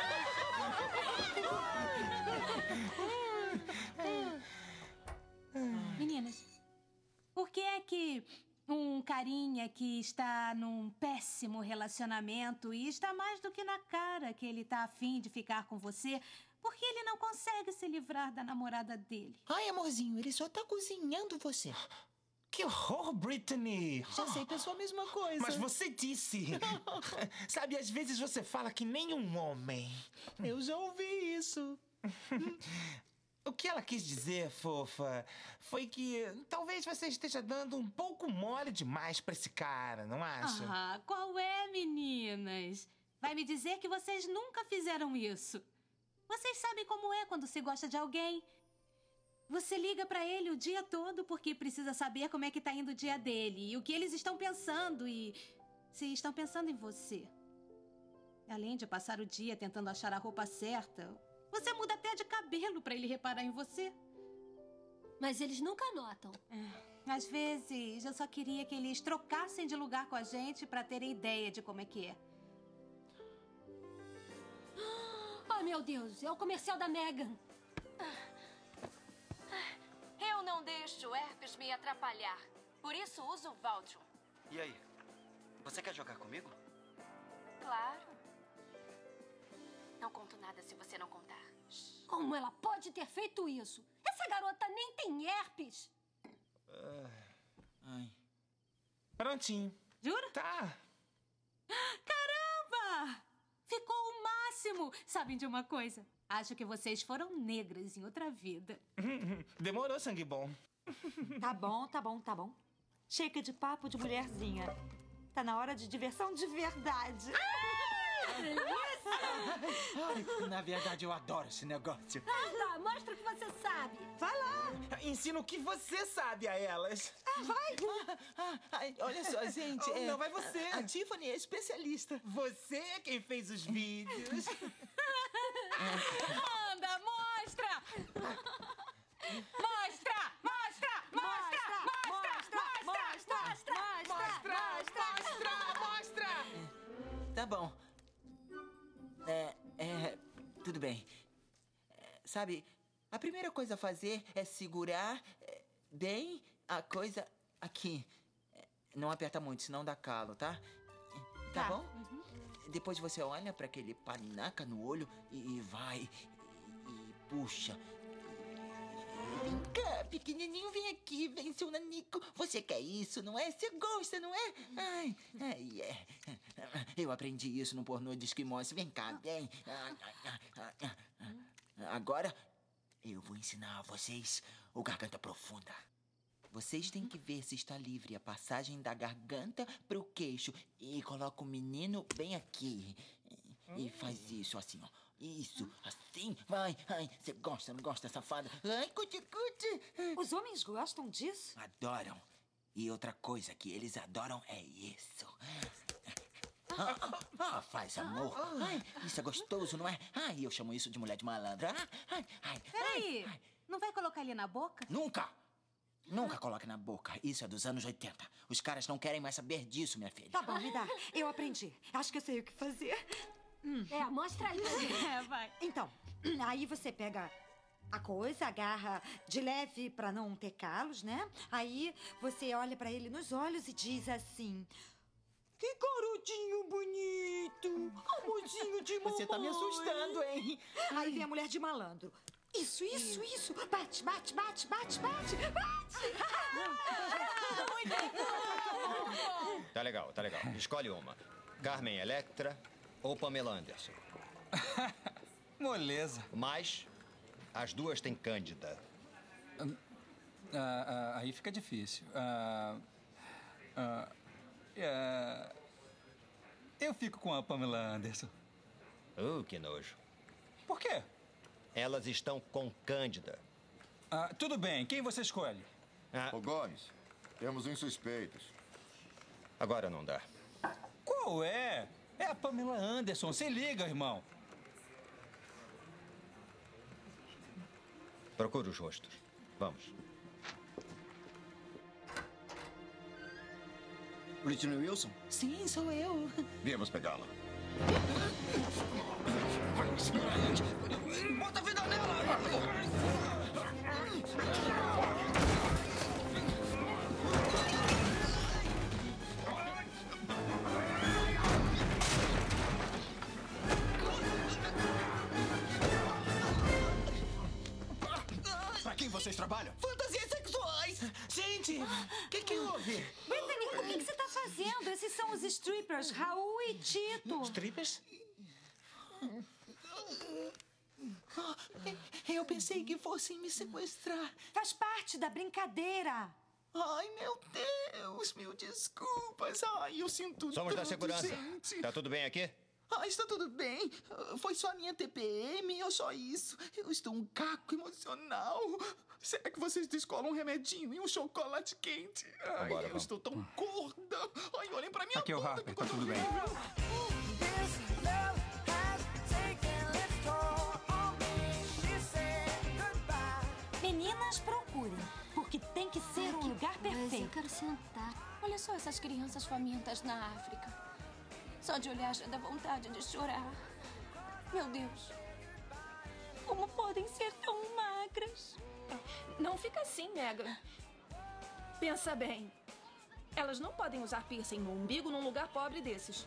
Meninas, por que é que um carinha que está num péssimo relacionamento e está mais do que na cara que ele tá afim de ficar com você, por que ele não consegue se livrar da namorada dele? Ai, amorzinho, ele só tá cozinhando você. Que horror, Brittany! Já sei, pensou a mesma coisa. Mas você disse. Sabe, às vezes você fala que nem um homem. Eu já ouvi isso. O que ela quis dizer, fofa, foi que talvez você esteja dando um pouco mole demais pra esse cara, não acha? Ah, qual é, meninas? Vai me dizer que vocês nunca fizeram isso. Vocês sabem como é quando se gosta de alguém. Você liga pra ele o dia todo porque precisa saber como é que tá indo o dia dele e o que eles estão pensando e se estão pensando em você. Além de passar o dia tentando achar a roupa certa, você muda até de cabelo pra ele reparar em você. Mas eles nunca notam. Às vezes, eu só queria que eles trocassem de lugar com a gente pra terem ideia de como é que é. Oh, meu Deus, é o comercial da Megan. Eu não deixo o herpes me atrapalhar. Por isso uso o Valtron. E aí? Você quer jogar comigo? Claro. Não conto nada se você não contar. Como ela pode ter feito isso? Essa garota nem tem herpes. Ai. Prontinho. Jura? Tá. Caramba! Ficou o máximo. Sabem de uma coisa? Acho que vocês foram negras em outra vida. Demorou, sangue bom. Tá bom, tá bom, tá bom. Chega de papo de mulherzinha. Tá na hora de diversão de verdade. Na verdade, eu adoro esse negócio. Anda, mostra o que você sabe. Vai lá. Ensina o que você sabe a elas. Ai, olha só, gente. Oh, não, vai você. A Tiffany é especialista. Você é quem fez os vídeos. Anda, mostra! Mostra! Mostra! Mostra! Mostra! Tá bom. Tudo bem. Sabe, a primeira coisa a fazer é segurar bem a coisa aqui. Não aperta muito, senão dá calo, tá? Tá bom? Depois você olha pra aquele panaca no olho e vai. E puxa. Vem cá, pequenininho, vem aqui, vem, seu nanico. Você quer isso, não é? Você gosta, não é? Ai, eu aprendi isso no pornô de esquimós. Vem cá, vem. Agora, eu vou ensinar a vocês o garganta profunda. Vocês têm que ver se está livre a passagem da garganta pro queixo. E coloca o menino bem aqui. E faz isso, assim, ó. Isso, assim, vai. Ai, você gosta, não gosta, safada? Ai, cuti. Os homens gostam disso? Adoram. E outra coisa que eles adoram é isso. Faz amor. Ai, isso é gostoso, não é? Ai, eu chamo isso de mulher de malandra. Peraí, não vai colocar ele na boca? Nunca! Nunca coloque na boca. Isso é dos anos 80. Os caras não querem mais saber disso, minha filha. Tá bom, me dá. Eu aprendi. Acho que eu sei o que fazer. Mostra aí. Vai. Então, aí você pega a coisa, agarra de leve pra não ter calos, né? Aí você olha pra ele nos olhos e diz assim: que garotinho bonito, amorzinho de mamãe. Você tá me assustando, hein? Aí vem a mulher de malandro. Isso. Bate. Tá legal. Escolhe uma. Carmen Electra ou Pamela Anderson? Moleza. Mas as duas têm Cândida. Aí fica difícil. Eu fico com a Pamela Anderson. Que nojo. Por quê? Elas estão com Cândida. Tudo bem. Quem você escolhe? Ô Gomes, temos uns suspeitos. Agora não dá. Qual é? É a Pamela Anderson. Se liga, irmão. Procura os rostos. Vamos. Brittany Wilson? Sim, sou eu. Viemos pegá-la. Bota a vida nela! Pra quem vocês trabalham? Fantasias sexuais! Gente, o que houve? Brittany, o que você tá fazendo? Esses são os strippers, Raul e Tito. Strippers? Eu pensei que fossem me sequestrar. Faz parte da brincadeira. Ai, meu Deus, mil desculpas. Ai, eu sinto Somos da tanto, segurança. gente. Tá tudo bem aqui? Está tudo bem. Foi só a minha TPM ou só isso? Eu estou um caco emocional. Será que vocês descolam um remedinho e um chocolate quente? Ai, Vambora, eu vamos. estou tão gorda. Ai, olhem pra minha Aqui é o bunda, Harper, que tá coisa tudo bem. horrível. Meninas, procurem, porque tem que ser um lugar Eu perfeito. quero sentar. Olha só essas crianças famintas na África. Só de olhar já dá vontade de chorar. Meu Deus, regras. Não fica assim, Megan. Pensa bem. Elas não podem usar piercing no umbigo num lugar pobre desses.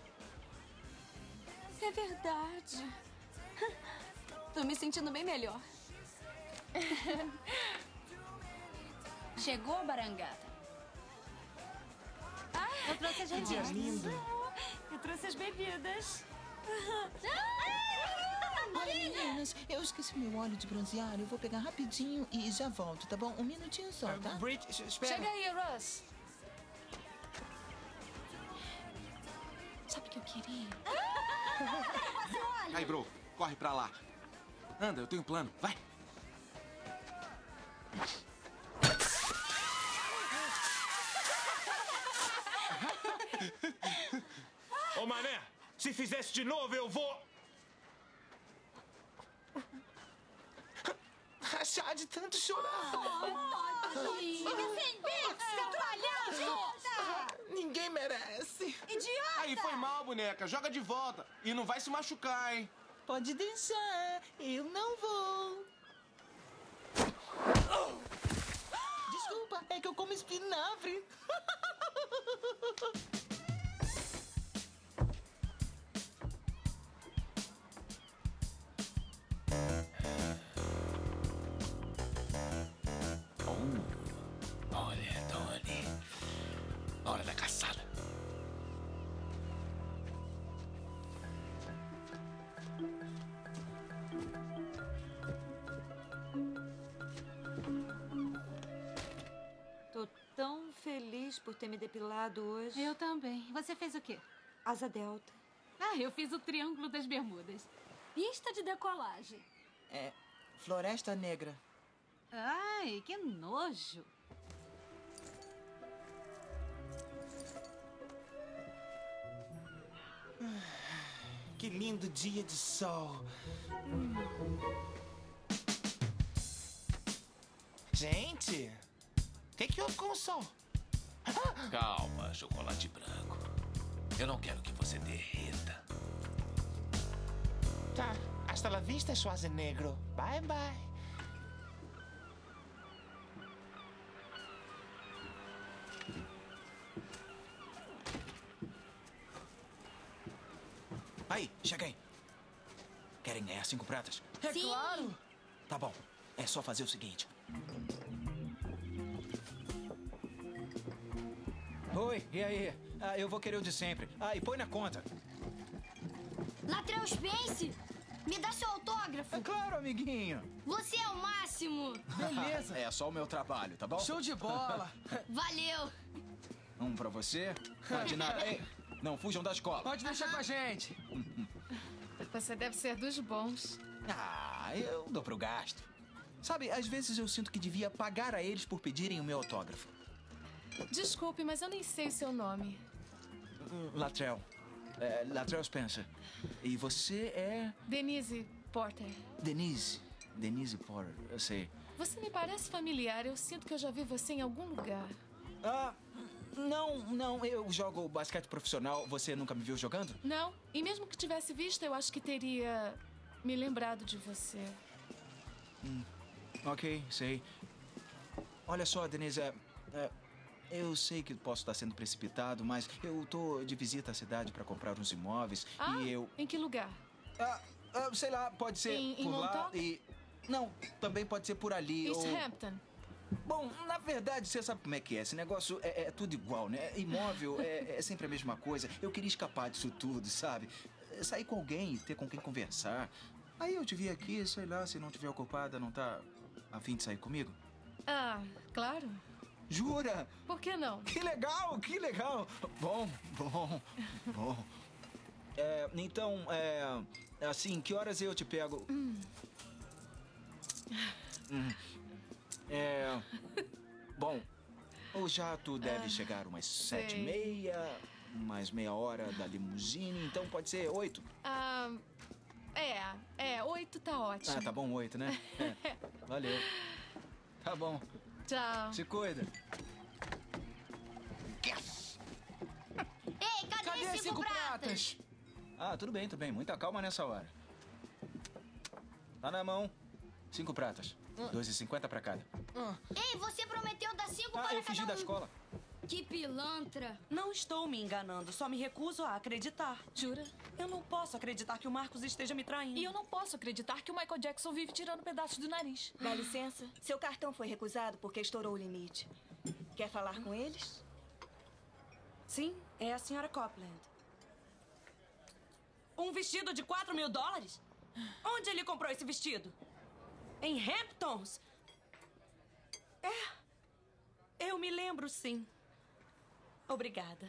É verdade. Tô me sentindo bem melhor. Chegou, Barangata? Eu trouxe as Que dia revistas. lindo. Eu trouxe as bebidas. Ai, meninas, eu esqueci meu óleo de bronzear. Eu vou pegar rapidinho e já volto, tá bom? Um minutinho só, tá? Brit, espera. Chega aí, Russ. Sabe o que eu queria? Aí, bro, corre pra lá. Anda, eu tenho um plano. Vai. Ô, mané, se fizesse de novo, eu vou... Rachar de tanto chorar. Ninguém merece. Aí foi mal, boneca. Joga de volta. E não vai se machucar, hein? Pode deixar, eu não vou. Desculpa, é que eu como espinafre. Olha, Tony. Hora da caçada. Tô tão feliz por ter me depilado hoje. Eu também. Você fez o quê? Asa delta. Ah, eu fiz o Triângulo das Bermudas. Pista de decolagem. É, Floresta Negra. Ai, que nojo. Que lindo dia de sol. Gente, o que houve com o sol? Calma, chocolate branco. Eu não quero que você derreta. Tá, hasta la vista, Schwarzenegger. Bye, bye. Aí, chega aí. Querem ganhar 5 pratas? É claro. Tá bom. É só fazer o seguinte. Oi, e aí? Ah, eu vou querer o de sempre. Ah, e põe na conta. Latrell Spence, me dá seu autógrafo. É claro, amiguinho. Você é o máximo. Beleza. É só o meu trabalho, tá bom? Show de bola. Valeu. Um pra você. Ah, de nada. Ei, não fujam da escola. Pode deixar com a gente. Você deve ser dos bons. Ah, eu dou pro gasto. Sabe, às vezes eu sinto que devia pagar a eles por pedirem o meu autógrafo. Desculpe, mas eu nem sei o seu nome. Latrell. Latrell Spencer. E você é... Denise Porter. Denise Porter, eu sei. Você me parece familiar. Eu sinto que eu já vi você em algum lugar. Ah, não, eu jogo basquete profissional. Você nunca me viu jogando? Não. E mesmo que tivesse visto, eu acho que teria me lembrado de você. Ok, sei. Olha só, Denise, eu sei que posso estar sendo precipitado, mas eu tô de visita à cidade para comprar uns imóveis e eu... Em que lugar? Sei lá, pode ser Em por lá Montauk? e... Não, também pode ser por ali East ou... Hampton. Bom, na verdade, você sabe como é que é. Esse negócio é tudo igual, né? Imóvel é sempre a mesma coisa. Eu queria escapar disso tudo, sabe? Sair com alguém e ter com quem conversar. Aí eu te vi aqui, sei lá, se não estiver ocupada, não tá a fim de sair comigo? Ah, claro. Jura? Por que não? Que legal, que legal. Bom. Então, assim, que horas eu te pego? Bom, o jato deve chegar umas 7h30, mais meia hora da limusine, então pode ser 8. 8 tá ótimo. Ah, tá bom, 8, né? Valeu. Tá bom. Tchau. Se cuida. Ei, cadê 5 pratas? Ah, tudo bem. Muita calma nessa hora. Tá na mão. 5 pratas. 2,50 pra cada. Ei, você prometeu dar 5 para eu fugi cada da um. escola. Que pilantra. Não estou me enganando, só me recuso a acreditar. Jura? Eu não posso acreditar que o Marcos esteja me traindo. E eu não posso acreditar que o Michael Jackson vive tirando pedaços do nariz. Dá licença, seu cartão foi recusado porque estourou o limite. Quer falar com eles? Sim, é a senhora Copland. Um vestido de $4.000? Onde ele comprou esse vestido? Em Hamptons? Eu me lembro, sim. Obrigada.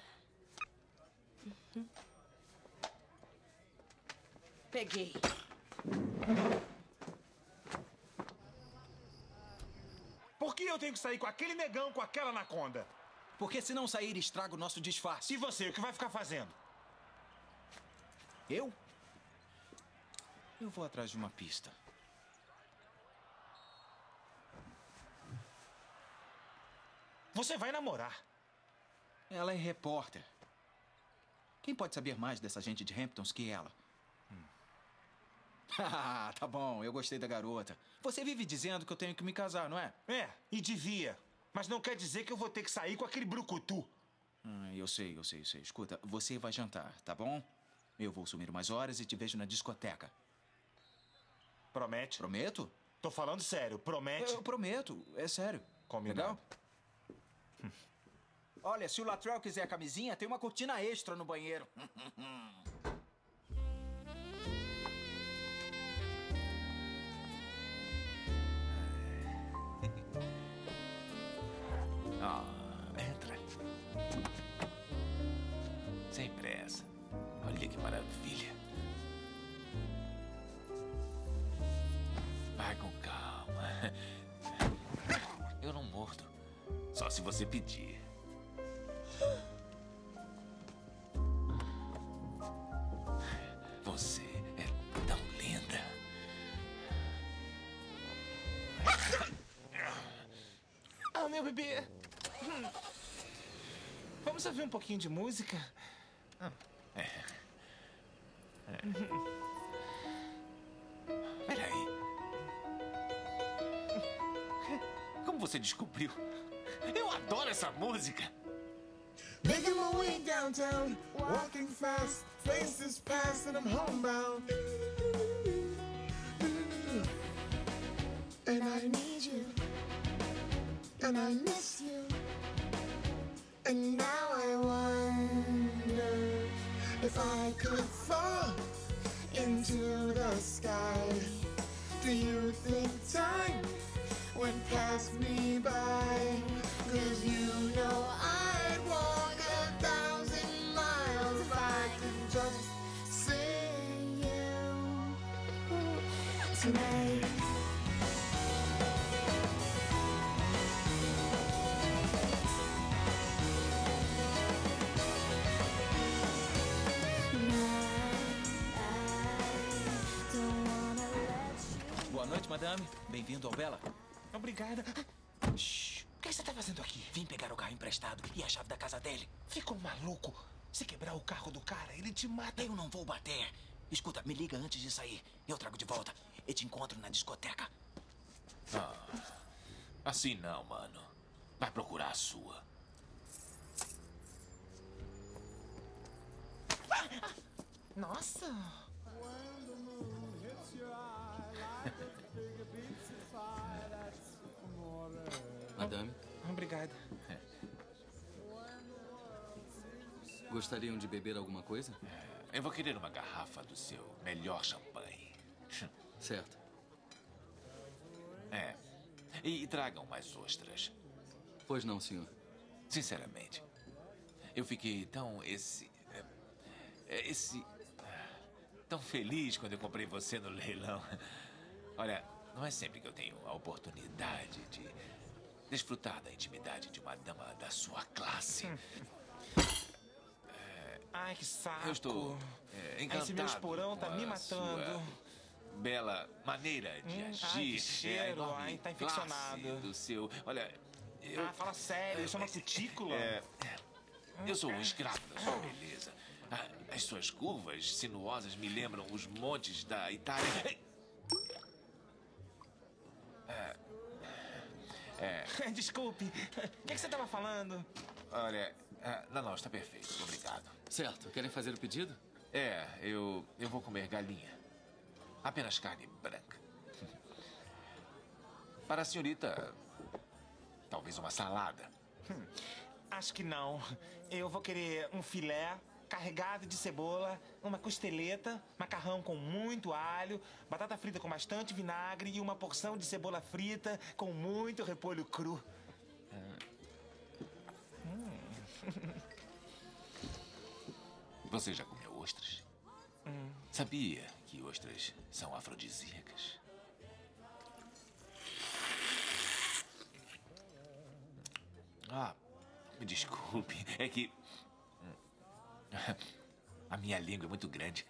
Peguei. Por que eu tenho que sair com aquele negão, com aquela anaconda? Porque se não sair, estraga o nosso disfarce. E você, o que vai ficar fazendo? Eu? Eu vou atrás de uma pista. Você vai namorar. Ela é repórter. Quem pode saber mais dessa gente de Hamptons que ela? Tá bom, eu gostei da garota. Você vive dizendo que eu tenho que me casar, não é? É, e devia. Mas não quer dizer que eu vou ter que sair com aquele brucutu. Eu sei. Escuta, você vai jantar, tá bom? Eu vou sumir umas horas e te vejo na discoteca. Promete? Prometo? Tô falando sério, promete? Eu prometo, é sério. Combinado. Legal? Olha, se o Latrell quiser a camisinha, tem uma cortina extra no banheiro. Entra. Sem pressa. Olha que maravilha. Vai com calma. Eu não mordo. Só se você pedir. Você é tão linda. Ah, meu bebê. Vamos ouvir um pouquinho de música? Peraí. Como você descobriu? Eu adoro essa música. Making my way downtown, walking fast, faces past and I'm homebound. And I need you, and I miss you. And now I wonder if I could fall into the sky. Do you think time went past me by? 'Cause you know I'd walk 1,000 miles if I could just see you tonight. Boa noite, madame. Bem-vindo ao Bela. Obrigada. Shhh. O que você tá fazendo aqui? Vim pegar o carro emprestado e a chave da casa dele. Ficou maluco? Se quebrar o carro do cara, ele te mata. Eu não vou bater. Escuta, me liga antes de sair. Eu trago de volta e te encontro na discoteca. Assim não, mano. Vai procurar a sua. Nossa. Madame, Obrigado. gostariam de beber alguma coisa? Eu vou querer uma garrafa do seu melhor champanhe. Certo. E tragam mais ostras. Pois não, senhor. Sinceramente, eu fiquei tão tão feliz quando eu comprei você no leilão. Olha, não é sempre que eu tenho a oportunidade de desfrutar da intimidade de uma dama da sua classe. Ai, que saco. Eu estou encantado. Esse meu esporão tá com me a matando. sua bela maneira de agir. Ai, que cheiro. A enorme Ai, tá infeccionado. classe do seu. Olha. Fala sério, isso é uma cutícula. Eu sou um escravo da sua beleza. As suas curvas sinuosas me lembram os montes da Itália. Desculpe. O que você estava falando? Olha, não, está perfeito. Obrigado. Certo. Querem fazer o pedido? Eu vou comer galinha. Apenas carne branca. Para a senhorita, talvez uma salada. Acho que não. Eu vou querer um filé carregado de cebola, uma costeleta, macarrão com muito alho, batata frita com bastante vinagre e uma porção de cebola frita com muito repolho cru. Você já comeu ostras? Sabia que ostras são afrodisíacas? Me desculpe, é que a minha língua é muito grande.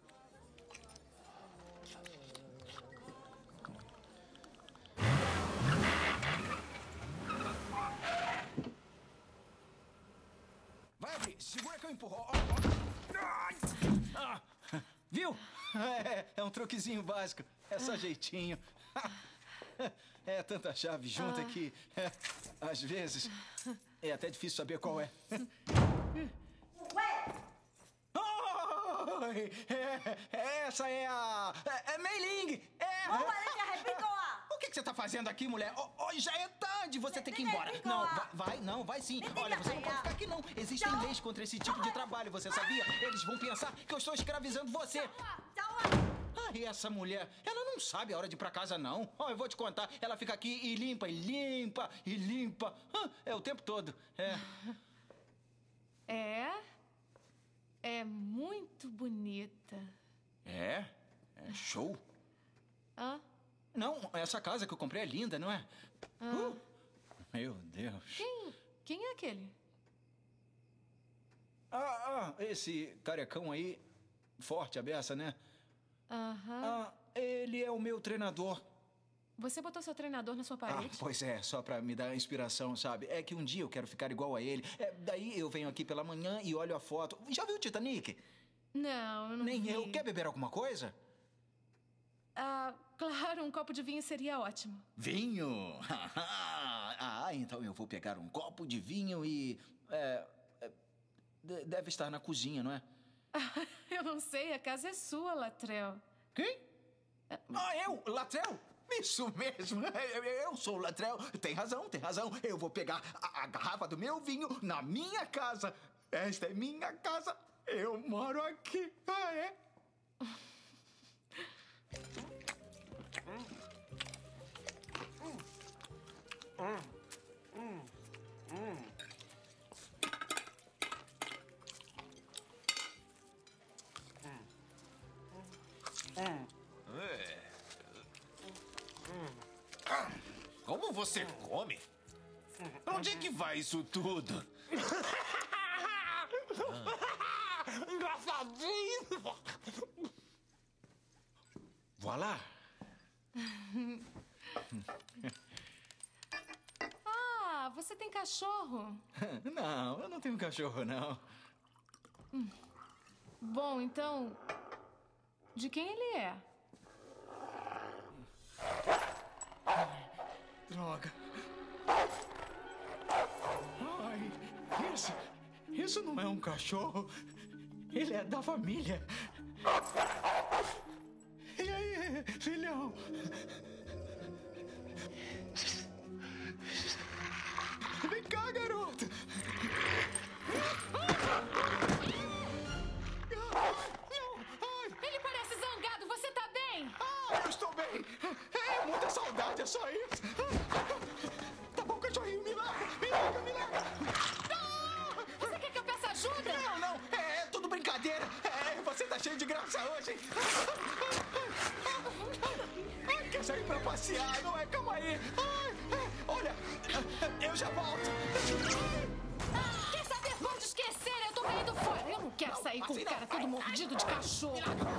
Vai abrir, segura que eu empurro. Viu? É um truquezinho básico. É só jeitinho. É tanta chave junta que, às vezes, é até difícil saber qual é. Oi! Essa é a... É Mei Ling! Vamos parar de arrepicoar! O que você tá fazendo aqui, mulher? Já é tarde, você tem que ir embora. Não, vai sim. Olha, você não pode ficar aqui, não. Existem leis contra esse tipo de trabalho, você sabia? Eles vão pensar que eu estou escravizando você. E essa mulher, ela não sabe a hora de ir pra casa, não. Eu vou te contar, ela fica aqui e limpa, e limpa, e limpa. É o tempo todo. É muito bonita. É show. Hã? Não, essa casa que eu comprei é linda, não é? Meu Deus. Quem é aquele? Esse carecão aí, forte a beça, né? Ele é o meu treinador. Você botou seu treinador na sua parede? Pois é, só pra me dar inspiração, sabe? É que um dia eu quero ficar igual a ele. Daí eu venho aqui pela manhã e olho a foto. Já viu o Titanic? Não, eu não Nem vi. eu. Quer beber alguma coisa? Claro, um copo de vinho seria ótimo. Vinho? Então eu vou pegar um copo de vinho e... deve estar na cozinha, não é? Eu não sei, a casa é sua, Latrell. Quem? Eu? Latrell? Isso mesmo, eu sou o Latrell. Tem razão. Eu vou pegar a garrafa do meu vinho na minha casa. Esta é minha casa. Eu moro aqui. Como você come? Pra onde é que vai isso tudo? Engraçadinho! Voilá! Você tem cachorro? Não, eu não tenho cachorro, não. Bom, então... De quem ele é? Droga. Isso não é um cachorro. Ele é da família. E aí, filhão? Vem cá, garoto. Ele parece zangado. Você tá bem? Eu estou bem. É muita saudade, é só isso. Tá bom, cachorrinho, me larga. Você quer que eu peça ajuda? Não, é tudo brincadeira. Você tá cheio de graça hoje. Quer sair pra passear, não é? Calma aí. Olha, eu já volto. Quer saber? Pode esquecer, eu tô caindo fora. Eu não quero sair com o cara todo mordido de cachorro.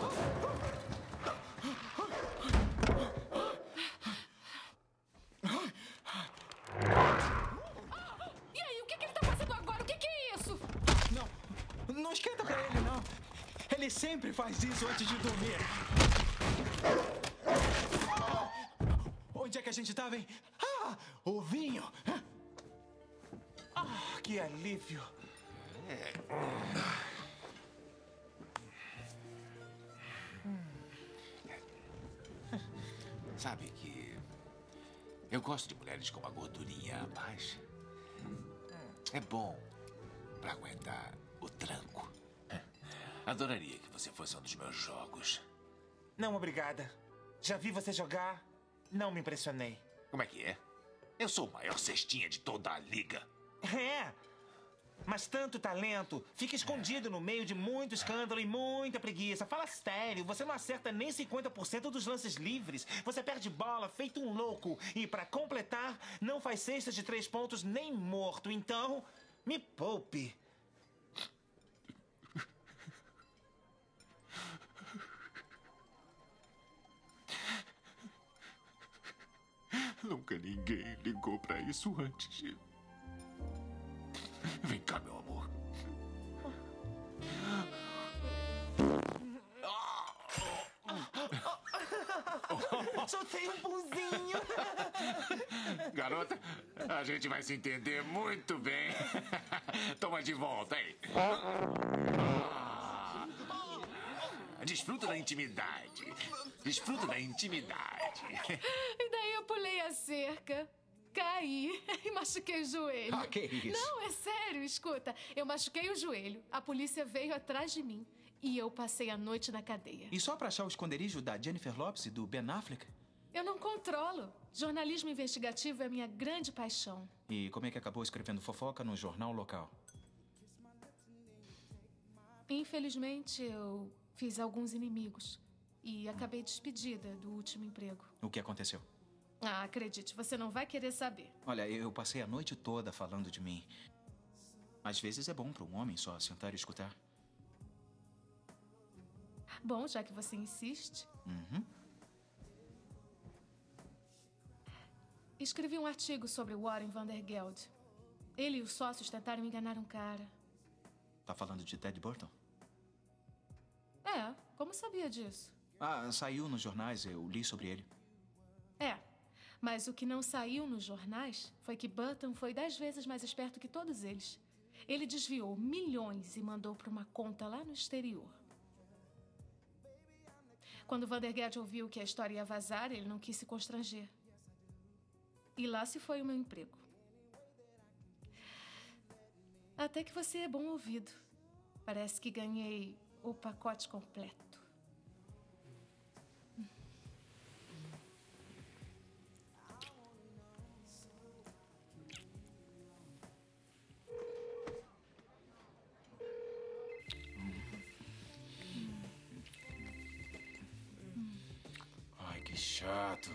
E aí, o que ele tá fazendo agora? O que é isso? Não esquenta pra ele, não. Ele sempre faz isso antes de dormir. Onde é que a gente tava, hein? O vinho! Ah, que alívio! Sabe que eu gosto de mulheres com uma gordurinha, mas é bom pra aguentar o tranco. Adoraria que você fosse um dos meus jogos. Não, obrigada. Já vi você jogar, não me impressionei. Como é que é? Eu sou o maior cestinha de toda a liga. É, mas tanto talento fica escondido no meio de muito escândalo e muita preguiça. Fala sério, você não acerta nem 50% dos lances livres. Você perde bola feito um louco. E pra completar, não faz cestas de 3 pontos nem morto. Então, me poupe. Nunca ninguém ligou pra isso antes. Vem cá, meu amor. Soltei um punzinho. Garota, a gente vai se entender muito bem. Toma de volta, hein? Desfruta da intimidade. Desfruta da intimidade. E daí eu pulei a cerca, caí e machuquei o joelho. Ah, que isso? Não, é sério, escuta. Eu machuquei o joelho, a polícia veio atrás de mim e eu passei a noite na cadeia. E só pra achar o esconderijo da Jennifer Lopez e do Ben Affleck? Eu não controlo. Jornalismo investigativo é minha grande paixão. E como é que acabou escrevendo fofoca no jornal local? Infelizmente, eu fiz alguns inimigos e acabei despedida do último emprego. O que aconteceu? Ah, acredite, você não vai querer saber. Olha, eu passei a noite toda falando de mim. Às vezes é bom para um homem só sentar e escutar. Bom, já que você insiste. Escrevi um artigo sobre Warren Vandergeld. Ele e os sócios tentaram enganar um cara. Tá falando de Ted Burton? É, como sabia disso? Ah, saiu nos jornais, eu li sobre ele. É, mas o que não saiu nos jornais foi que Burton foi 10 vezes mais esperto que todos eles. Ele desviou milhões e mandou para uma conta lá no exterior. Quando Vandergeld ouviu que a história ia vazar, ele não quis se constranger. E lá se foi o meu emprego. Até que você é bom ouvido. Parece que ganhei o pacote completo. Ai, que chato.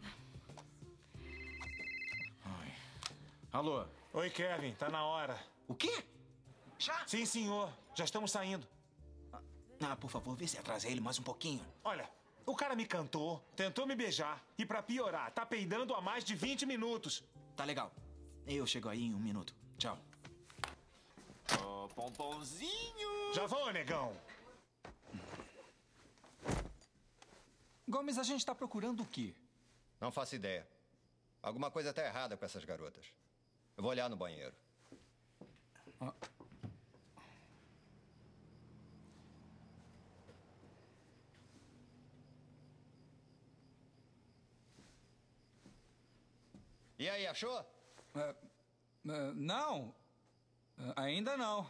Ai. Alô? Oi, Kevin, tá na hora. O quê? Já? Sim, senhor. Já estamos saindo. Ah, por favor, vê se atrasa ele mais um pouquinho. Olha, o cara me cantou, tentou me beijar e, pra piorar, tá peidando há mais de 20 minutos. Tá legal. Eu chego aí em 1 minuto. Tchau. Ô, pomponzinho. Já vou, negão. Gomes, a gente tá procurando o quê? Não faço ideia. Alguma coisa tá errada com essas garotas. Eu vou olhar no banheiro. E aí, achou? Não. Ainda não.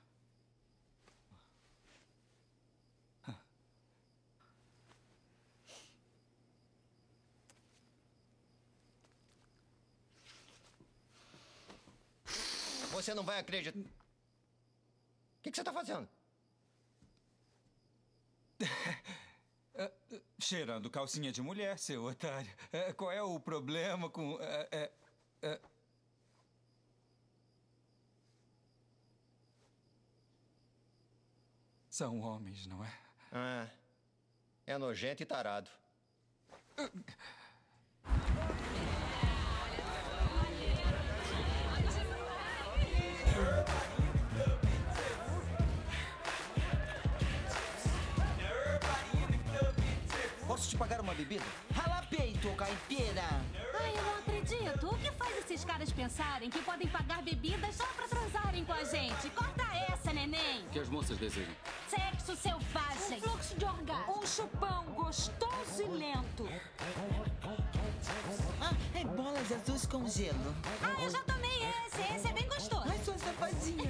Você não vai acreditar. O que você tá fazendo? Cheirando calcinha de mulher, seu otário. Qual é o problema com... São homens, não é? Ah, é nojento e tarado. Posso te pagar uma bebida? Rala peito, caipira! Ai, eu não acredito. caras pensarem que podem pagar bebidas só pra transarem com a gente. Corta essa, neném. O que as moças desejam? Sexo selvagem. Fluxo de orgasmo. Um chupão gostoso e lento. É bolas azuis com gelo. Ah, eu já tomei esse. Esse é bem gostoso. Ai, sua safadinha.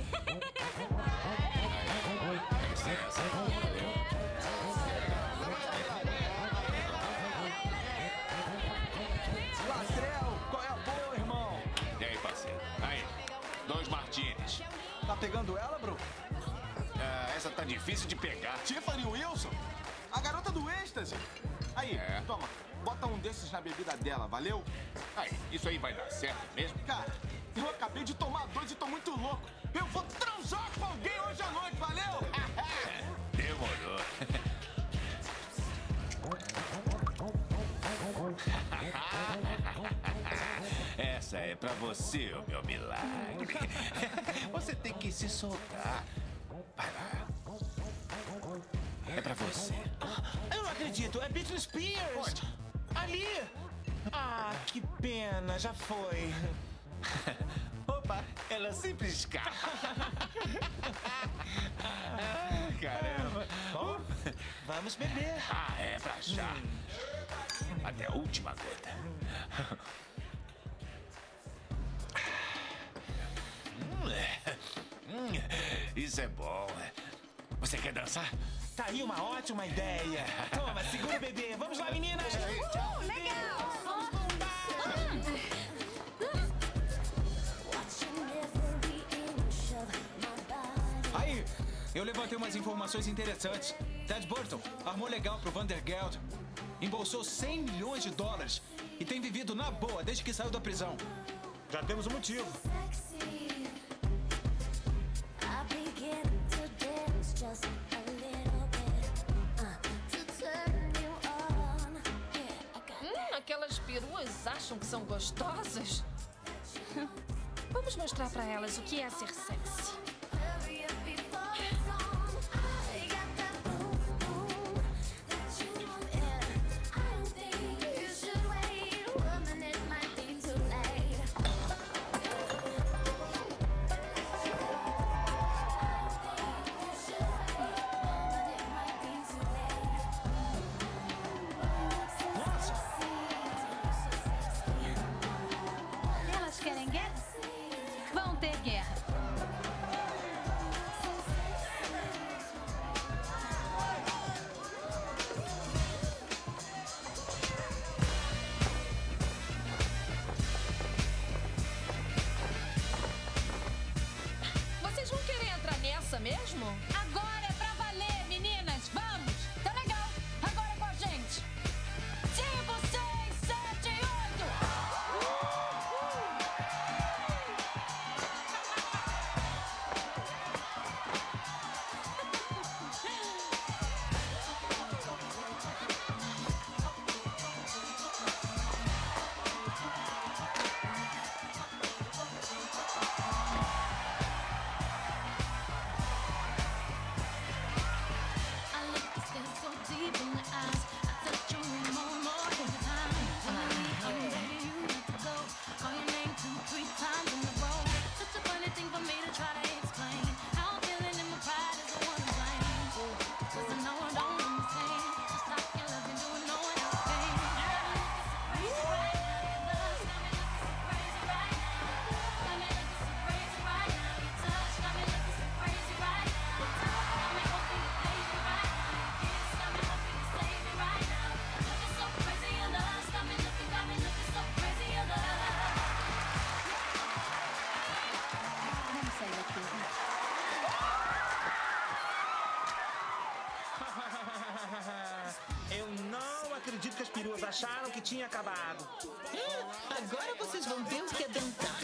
Latrel, qual é a boa, irmão? E aí, parceiro? Aí, 2 martinis. Tá pegando ela, bro? Essa tá difícil de pegar. Tiffany Wilson? A garota do êxtase. Aí, toma. Bota um desses na bebida dela, valeu? Aí, isso aí vai dar certo mesmo? Cara, eu acabei de tomar 2 e tô muito louco. Eu vou transar com alguém hoje à noite, valeu? Demorou. Essa é pra você, ô meu milagre. Você tem que se soltar. Vai lá. É pra você. Eu não acredito, é Britney Spears. Ali. Ah, que pena, já foi. Opa, ela sempre escapa. Caramba. Bom, vamos beber. Ah, é pra já. Até a última gota. Isso é bom. Você quer dançar? Tá aí uma ótima ideia. Toma, segura o bebê. Vamos lá, meninas. Legal. Vamos bombar. Aí, eu levantei umas informações interessantes. Ted Burton armou legal pro Vandergeld. Embolsou 100 milhões de dólares e tem vivido na boa desde que saiu da prisão. Já temos um motivo. Aquelas peruas acham que são gostosas? Vamos mostrar pra elas o que é ser sexy. Elas querem guerra? Vão ter guerra. Vocês vão querer entrar nessa mesmo? Agora é pra valer, meninas. Vamos. Tá legal. Agora com a gente. 5, 6, 7, 8. Vamos sair daqui. Eu não acredito que as peruas acharam que tinha acabado. Agora vocês vão ver o que é dançar.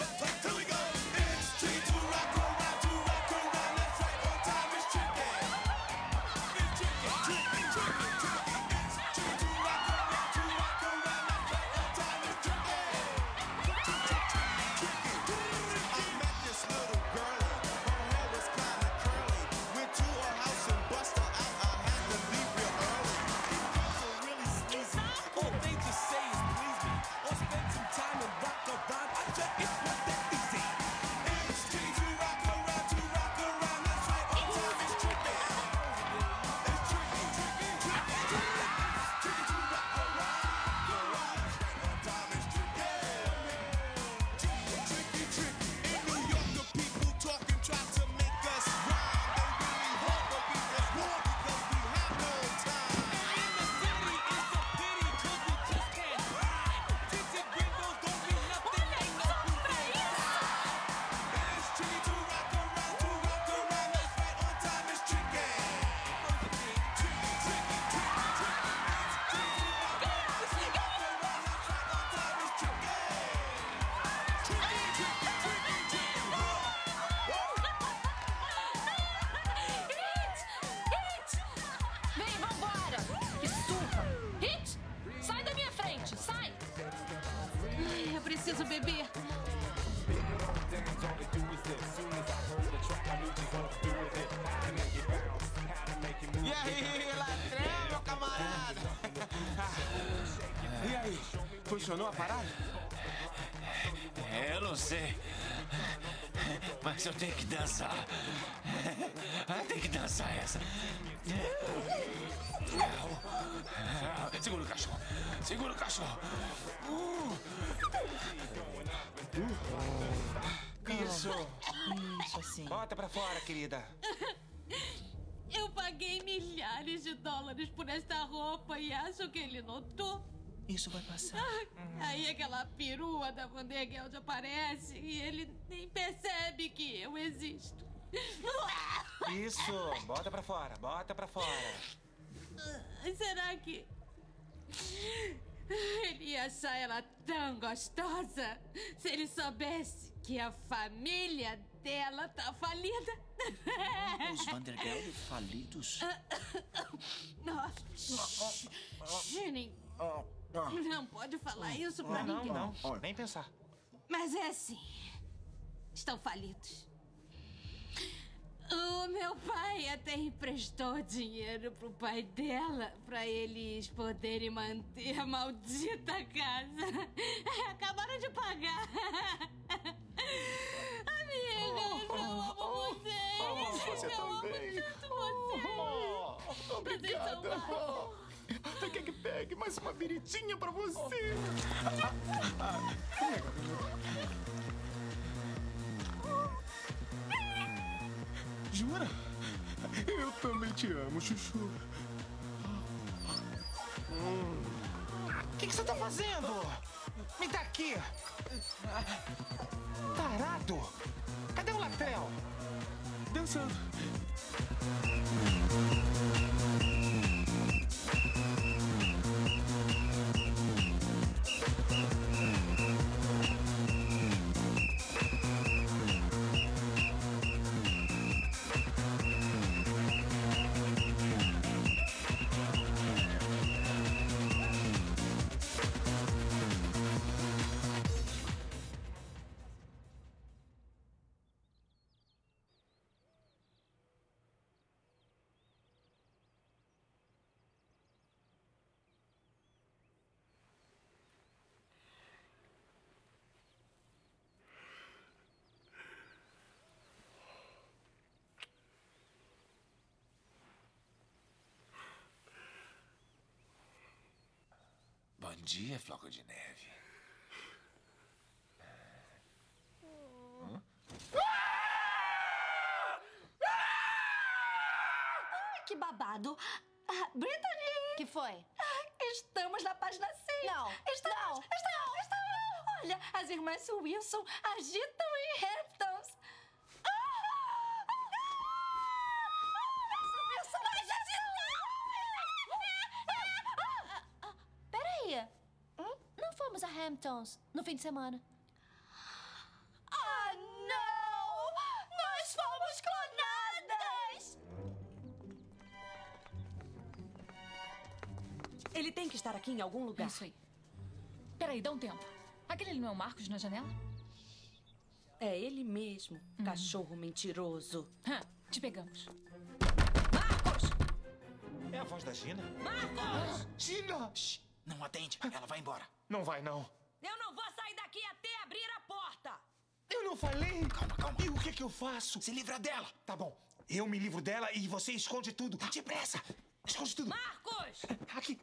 All they just say is please me, or spend some time and rock a vibe. I check it preciso beber. E aí, ladrão, meu camarada? E aí, funcionou a parada? Eu não sei. Mas eu tenho que dançar. Tem que dançar essa. Segura o cachorro. Segura o cachorro. Isso. Isso, assim. Bota pra fora, querida. Eu paguei milhares de dólares por esta roupa e acho que ele notou. Isso vai passar. Aí aquela perua da Van der Geld aparece e ele nem percebe que eu existo. Isso. Bota pra fora. Bota pra fora. Será que ele ia achar ela tão gostosa se ele soubesse que a família dela tá falida? Os Van der Geld falidos? Não pode falar isso pra ninguém. Não, nem pensar. Mas é assim. Estão falidos. O meu pai até emprestou dinheiro pro pai dela pra eles poderem manter a maldita casa. Acabaram de pagar. Amiga, eu amo vocês. Você eu amo também. tanto vocês. Obrigada. Você quer que pegue mais uma biritinha pra você? Jura? Eu também te amo, Chuchu. O que você tá fazendo? Me dá aqui. Tarado. Cadê o Latrell? Dançando. Bom dia, Floco de Neve. Que babado. Brittany! Que foi? Estamos na página 6. Não. Estamos. Olha, as irmãs Wilson agitam em Hamptons. Peraí. Não fomos a Hamptons no fim de semana. Ah, não! Nós fomos clonadas! Ele tem que estar aqui em algum lugar. Isso aí. Peraí, dá um tempo. Aquele ali não é o Marcos na janela? É ele mesmo, cachorro mentiroso. Te pegamos. Marcos! É a voz da Gina? Marcos! Gina! Shhh, não atende. Ela vai embora. Não vai, não. Eu não vou sair daqui até abrir a porta! Eu não falei. Calma. E o que eu faço? Se livra dela. Tá bom. Eu me livro dela e você esconde tudo. Depressa. Esconde tudo. Marcos! Aqui.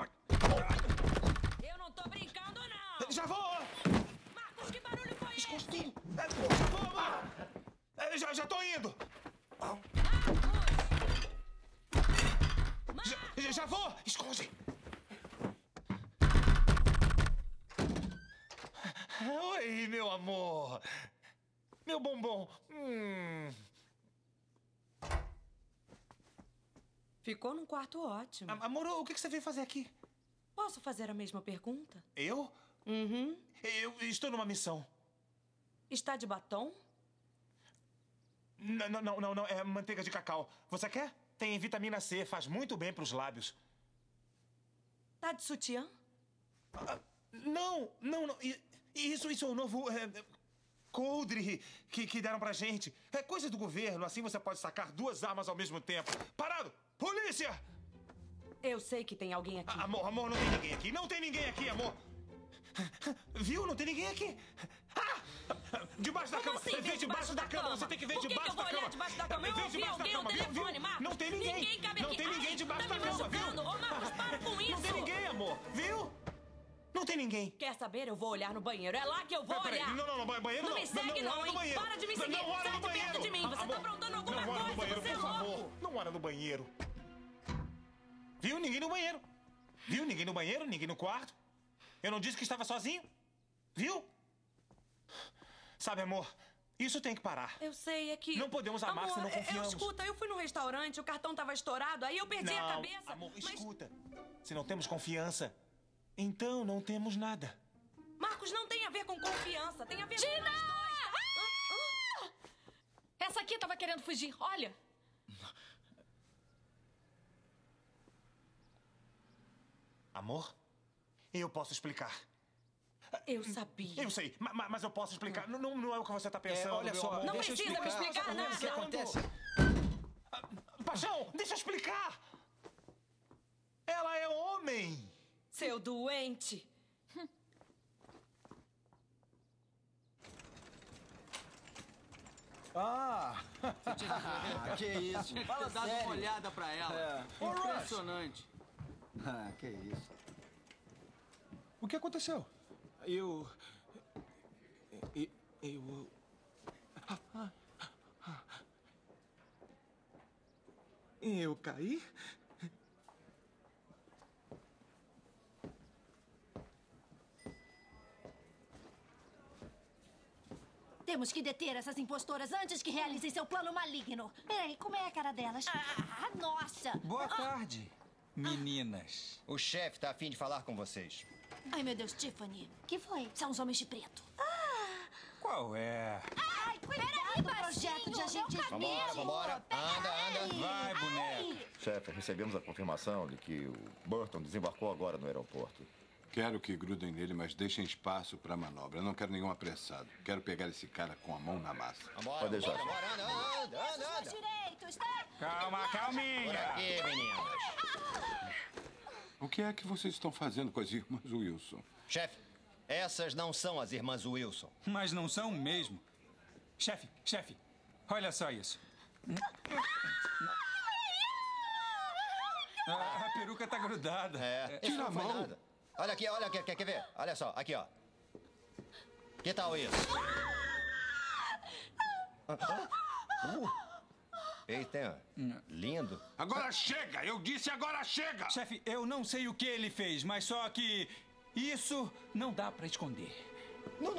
Eu não tô brincando, não! Já vou. Marcos, que barulho foi esse? Esconde tudo. Já tô indo. Já vou. Esconde. Oi, meu amor. Meu bombom. Ficou num quarto ótimo. Amor, o que você veio fazer aqui? Posso fazer a mesma pergunta? Eu? Uhum. Eu estou numa missão. Está de batom? Não. É manteiga de cacau. Você quer? Tem vitamina C, faz muito bem pros lábios. Tá de sutiã? Não. Isso é o novo coldre que deram pra gente. É coisa do governo, assim você pode sacar 2 armas ao mesmo tempo. Parado! Polícia! Eu sei que tem alguém aqui. Amor, não tem ninguém aqui. Não tem ninguém aqui, amor. Viu? Não tem ninguém aqui. Debaixo da cama. Assim, Vê debaixo da cama. Você tem que ver debaixo da cama. Por que eu vou olhar debaixo da cama? Eu ouvi alguém no telefone, Marcos. Não tem ninguém. Ninguém cabe Não aqui. tem ninguém debaixo da Tá me cama, viu? machucando. Ô, Marcos, para com isso. Não tem ninguém, amor. Viu? Não tem ninguém. Quer saber? Eu vou olhar no banheiro. É lá que eu vou olhar. Não, banheiro não. Não me segue não, hein? Para de me seguir. Não olha no Sai de perto banheiro. de mim. Você tá aprontando alguma Não olha no coisa. banheiro, Você é por favor. louco. Não olha no banheiro. Viu? Ninguém no banheiro. Viu? Ninguém no banheiro, ninguém no quarto. Eu não disse que estava sozinho. Viu? Sabe, amor, isso tem que parar. Eu sei, é que... Não podemos amar se não confiamos. Escuta, eu fui no restaurante, o cartão tava estourado, aí eu perdi a cabeça. Amor, escuta. Se não temos confiança, então não temos nada. Marcos, não tem a ver com confiança, tem a ver Tina! com nós dois. Essa aqui tava querendo fugir, olha. Amor, eu posso explicar. Eu sabia. Eu sei, mas eu posso explicar. Não é o que você tá pensando. Olha meu só, amor. Não deixa eu precisa me explicar nada. O que acontece? Paixão, deixa eu explicar. Ela é homem. Seu doente. Que isso? Fala, dá uma olhada pra ela. Impressionante. Que isso. O que aconteceu? Eu caí? Temos que deter essas impostoras antes que realizem seu plano maligno. Peraí, como é a cara delas? Nossa! Boa tarde, meninas. O chefe tá a fim de falar com vocês. Ai, meu Deus, Tiffany. Que foi? São os homens de preto. Qual é? Ai, cuidado, projeto de agente Vambora. Anda. Vai, boneco. Chefe, recebemos a confirmação de que o Burton desembarcou agora no aeroporto. Quero que grudem nele, mas deixem espaço para manobra. Eu não quero nenhum apressado. Quero pegar esse cara com a mão na massa. Pode deixar. Anda. Direitos, tá? Calminha. Por aqui, meninas. O que é que vocês estão fazendo com as irmãs Wilson? Chefe, essas não são as irmãs Wilson. Mas não são mesmo. Chefe, olha só isso. A peruca tá grudada. Tira a mão. Nada. Olha aqui, quer ver? Olha só, aqui, ó. Que tal isso? Eita, lindo. Agora chega! Eu disse agora chega! Chefe, eu não sei o que ele fez, mas só que isso não dá pra esconder. Não.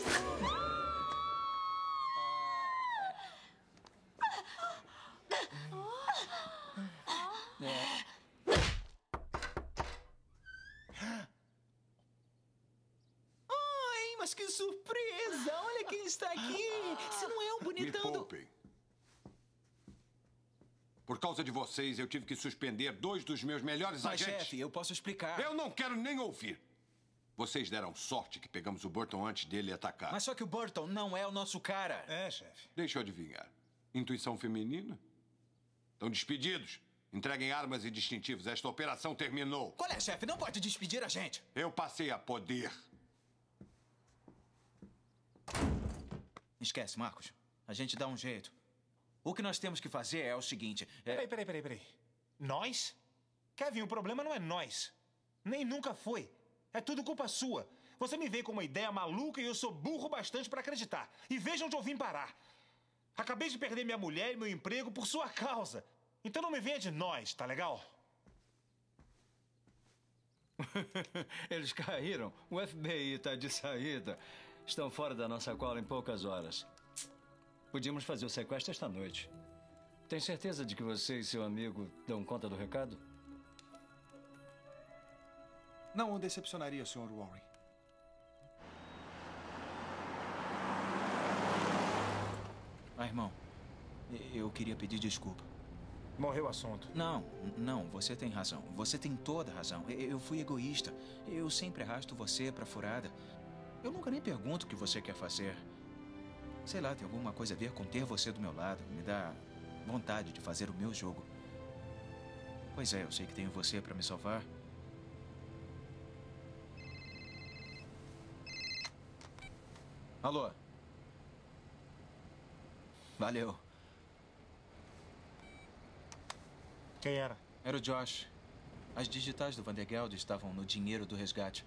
Ai, mas que surpresa! Olha quem está aqui! Se não é o bonitão Me do... poupem. Por causa de vocês, eu tive que suspender 2 dos meus melhores Mas, agentes. chefe, eu posso explicar. Eu não quero nem ouvir. Vocês deram sorte que pegamos o Burton antes dele atacar. Mas só que o Burton não é o nosso cara. Chefe. Deixa eu adivinhar. Intuição feminina? Estão despedidos. Entreguem armas e distintivos. Esta operação terminou. Qual é, chefe? Não pode despedir a gente. Eu passei a poder. Esquece, Marcos. A gente dá um jeito. O que nós temos que fazer é o seguinte... Peraí. Nós? Kevin, o problema não é nós. Nem nunca foi. É tudo culpa sua. Você me veio com uma ideia maluca e eu sou burro bastante para acreditar. E veja onde eu vim parar. Acabei de perder minha mulher e meu emprego por sua causa. Então não me venha de nós, tá legal? Eles caíram. O FBI tá de saída. Estão fora da nossa cola em poucas horas. Podíamos fazer o sequestro esta noite. Tem certeza de que você e seu amigo dão conta do recado? Não o decepcionaria, Sr. Warren. Irmão, eu queria pedir desculpa. Morreu o assunto. Não, você tem razão. Você tem toda a razão. Eu fui egoísta. Eu sempre arrasto você pra furada. Eu nunca nem pergunto o que você quer fazer. Sei lá, tem alguma coisa a ver com ter você do meu lado. Me dá vontade de fazer o meu jogo. Pois é, eu sei que tenho você pra me salvar. Alô? Valeu. Quem era? Era o Josh. As digitais do Vandergeld estavam no dinheiro do resgate.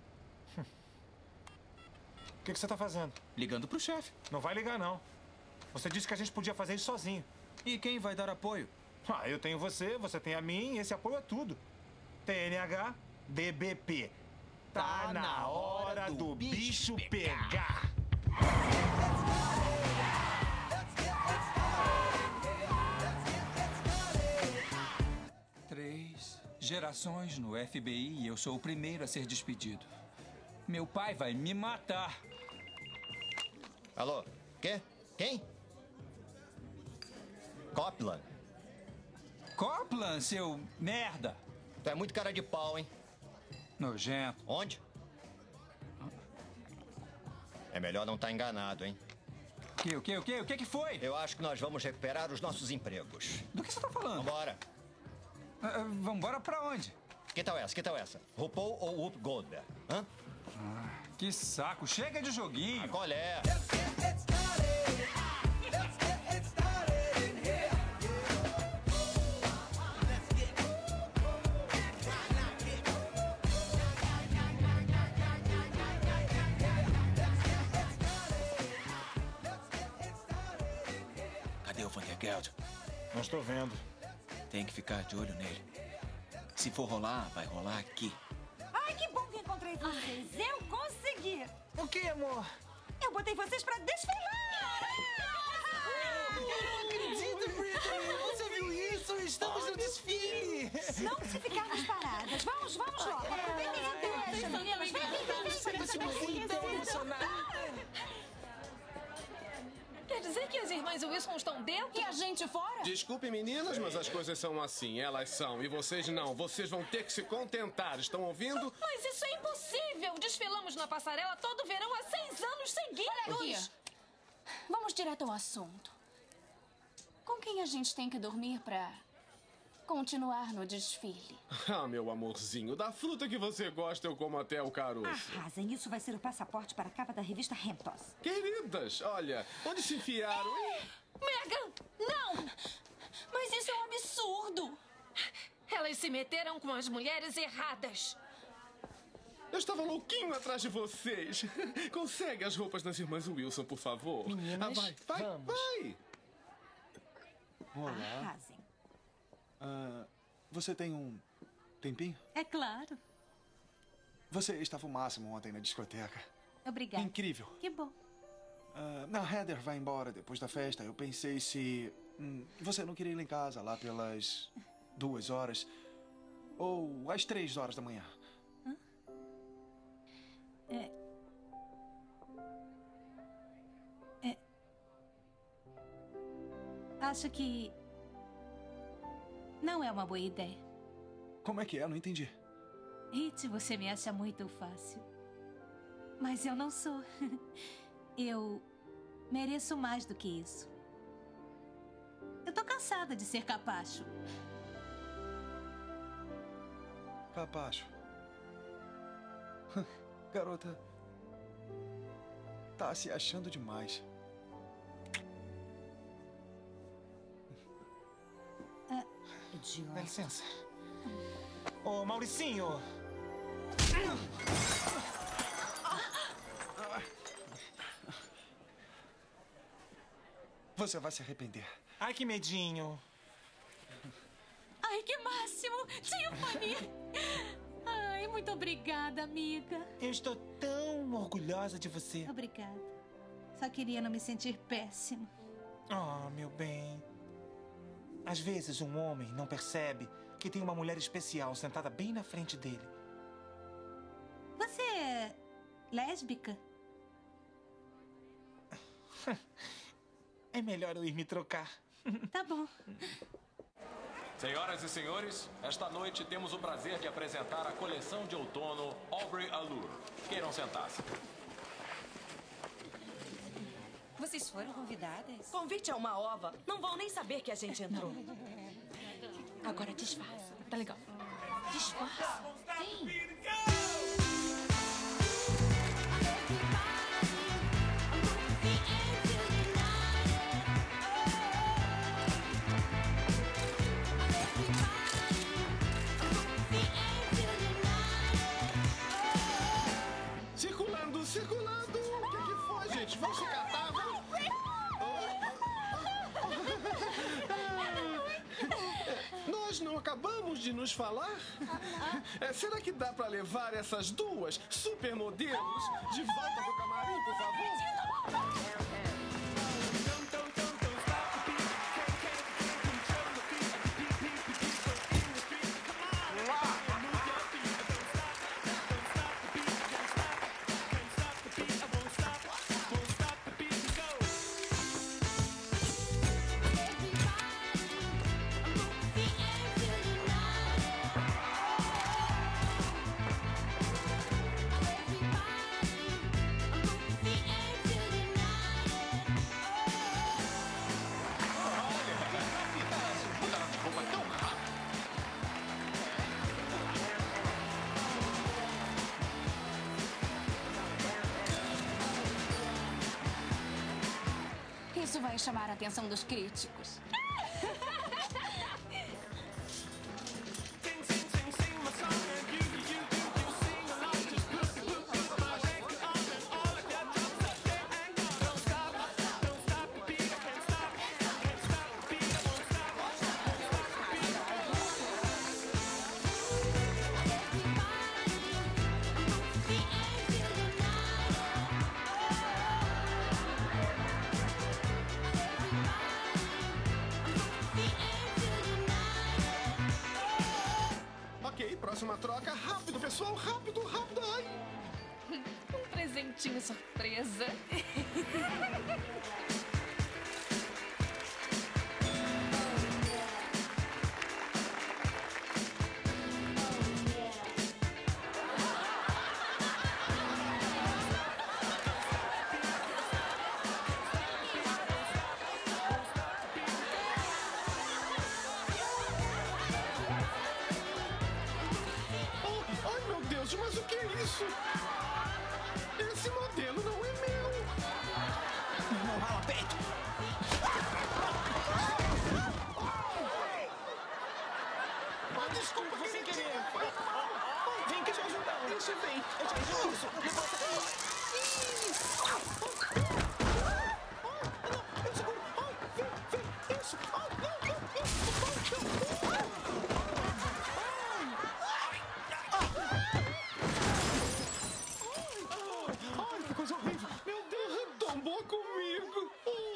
O que você tá fazendo? Ligando pro chefe. Não vai ligar, não. Você disse que a gente podia fazer isso sozinho. E quem vai dar apoio? Ah, eu tenho você tem a mim, e esse apoio é tudo. TNH, DBP. Tá na hora do bicho pegar. 3 gerações no FBI e eu sou o primeiro a ser despedido. Meu pai vai me matar. Alô? Quê? Quem? Copland. Copland, seu merda. Tu é muito cara de pau, hein? Nojento. Onde? É melhor não estar enganado, hein? O que foi? Eu acho que nós vamos recuperar os nossos empregos. Do que você tá falando? Vambora. Vambora pra onde? Que tal essa? RuPaul ou Whoop Goldberg? Hã? Que saco. Chega de joguinho. Qual é? Cadê o Vandergeld? Não estou vendo. Tem que ficar de olho nele. Se for rolar, vai rolar aqui. Ai, que bom que encontrei vocês. Eu consegui. O que, amor? Eu botei vocês pra desfilar. Eu não acredito, Brittany. Você viu isso? Estamos no desfile. Não se ficarmos paradas. Vamos logo. Quer dizer que as irmãs Wilson estão dentro? E a gente fora? Desculpe, meninas, mas as coisas são assim. Elas são. E vocês não. Vocês vão ter que se contentar. Estão ouvindo? Mas isso é impossível. Desfilamos na passarela todo verão há 6 anos seguidos. Olha aqui. Vamos direto ao assunto. Com quem a gente tem que dormir pra continuar no desfile? Ah, meu amorzinho, da fruta que você gosta eu como até o caroço. Arrasem. Isso vai ser o passaporte para a capa da revista Hamptons. Queridas, olha, onde se enfiaram? Megan, não! Mas isso é um absurdo. Elas se meteram com as mulheres erradas. Eu estava louquinho atrás de vocês. Consegue as roupas das irmãs Wilson, por favor? Meninas, vai. Olá. Arrasem. Você tem um tempinho? É claro. Você estava o máximo ontem na discoteca. Obrigada. Incrível. Que bom. A Heather vai embora depois da festa. Eu pensei se você não queria ir lá em casa lá pelas 2 horas ou às 3 horas da manhã. Acho que não é uma boa ideia. Como é que é? Eu não entendi. Hit, você me acha muito fácil. Mas eu não sou. Eu mereço mais do que isso. Eu tô cansada de ser capacho. Capacho. Garota, tá se achando demais. Dá licença. Ô, Mauricinho! Você vai se arrepender. Ai, que medinho. Ai, que máximo! Tiffany! Ai, muito obrigada, amiga. Eu estou tão orgulhosa de você. Obrigada. Só queria não me sentir péssimo. Oh, meu bem. Às vezes um homem não percebe que tem uma mulher especial sentada bem na frente dele. Você é lésbica? É melhor eu ir me trocar. Tá bom. Senhoras e senhores, esta noite temos o prazer de apresentar a coleção de outono Aubrey Allure. Queiram sentar-se. Vocês foram convidadas? Convite é uma ova. Não vão nem saber que a gente entrou. Agora disfarça. Tá legal. Disfarça. Vem. Circulando, circulando. O que foi, gente? Vamos se catar, vamos. Nós não acabamos de nos falar? Será que dá pra levar essas duas supermodelos de volta pro camarim, por favor? Isso vai chamar a atenção dos críticos. Ok, próxima troca. Rápido, pessoal. Rápido, rápido. Ai. Um presentinho surpresa. Ai, meu Deus, mas o que é isso? Esse modelo não é meu. Não rala peito. Desculpa, sem querer. Vem que eu te ajudar. Deixa eu ver. Eu te ajudo. Isso. Levanta Ai, que coisa horrível. Meu Deus, tombou comigo.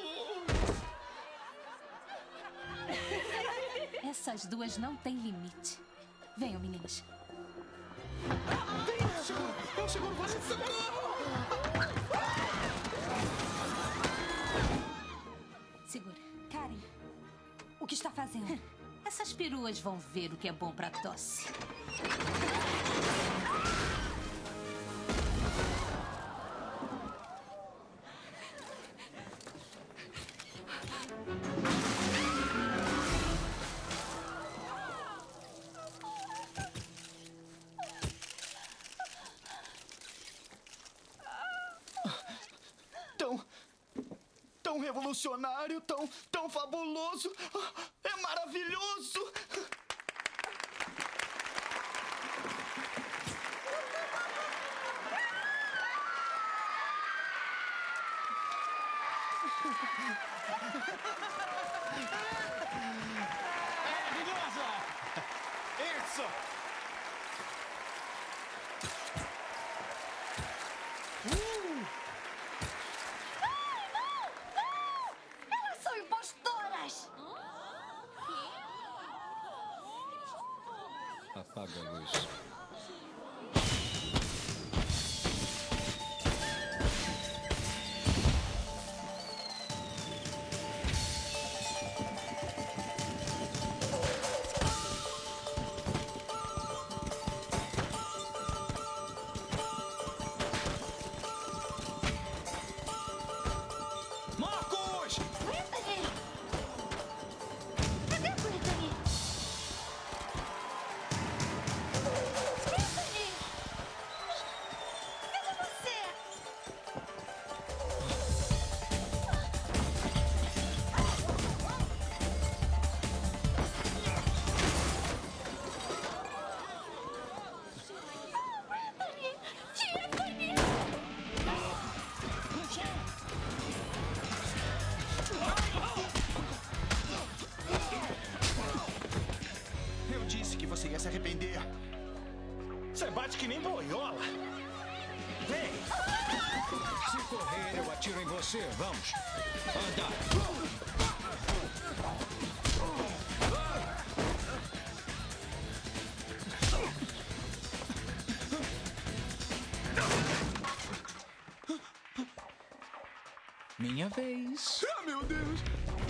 Essas duas não têm limite. Venham, meninas. Eu seguro você. Segura. Karen, o que está fazendo? Essas peruas vão ver o que é bom pra tosse. Tão revolucionário, tão fabuloso. É maravilhoso. Maravilhosa! Isso! Elas são impostoras! Apaga a luz. Morre! bate que nem boiola. Vem! Se correr, eu atiro em você. Vamos. Anda. Minha vez. Ah, meu Deus!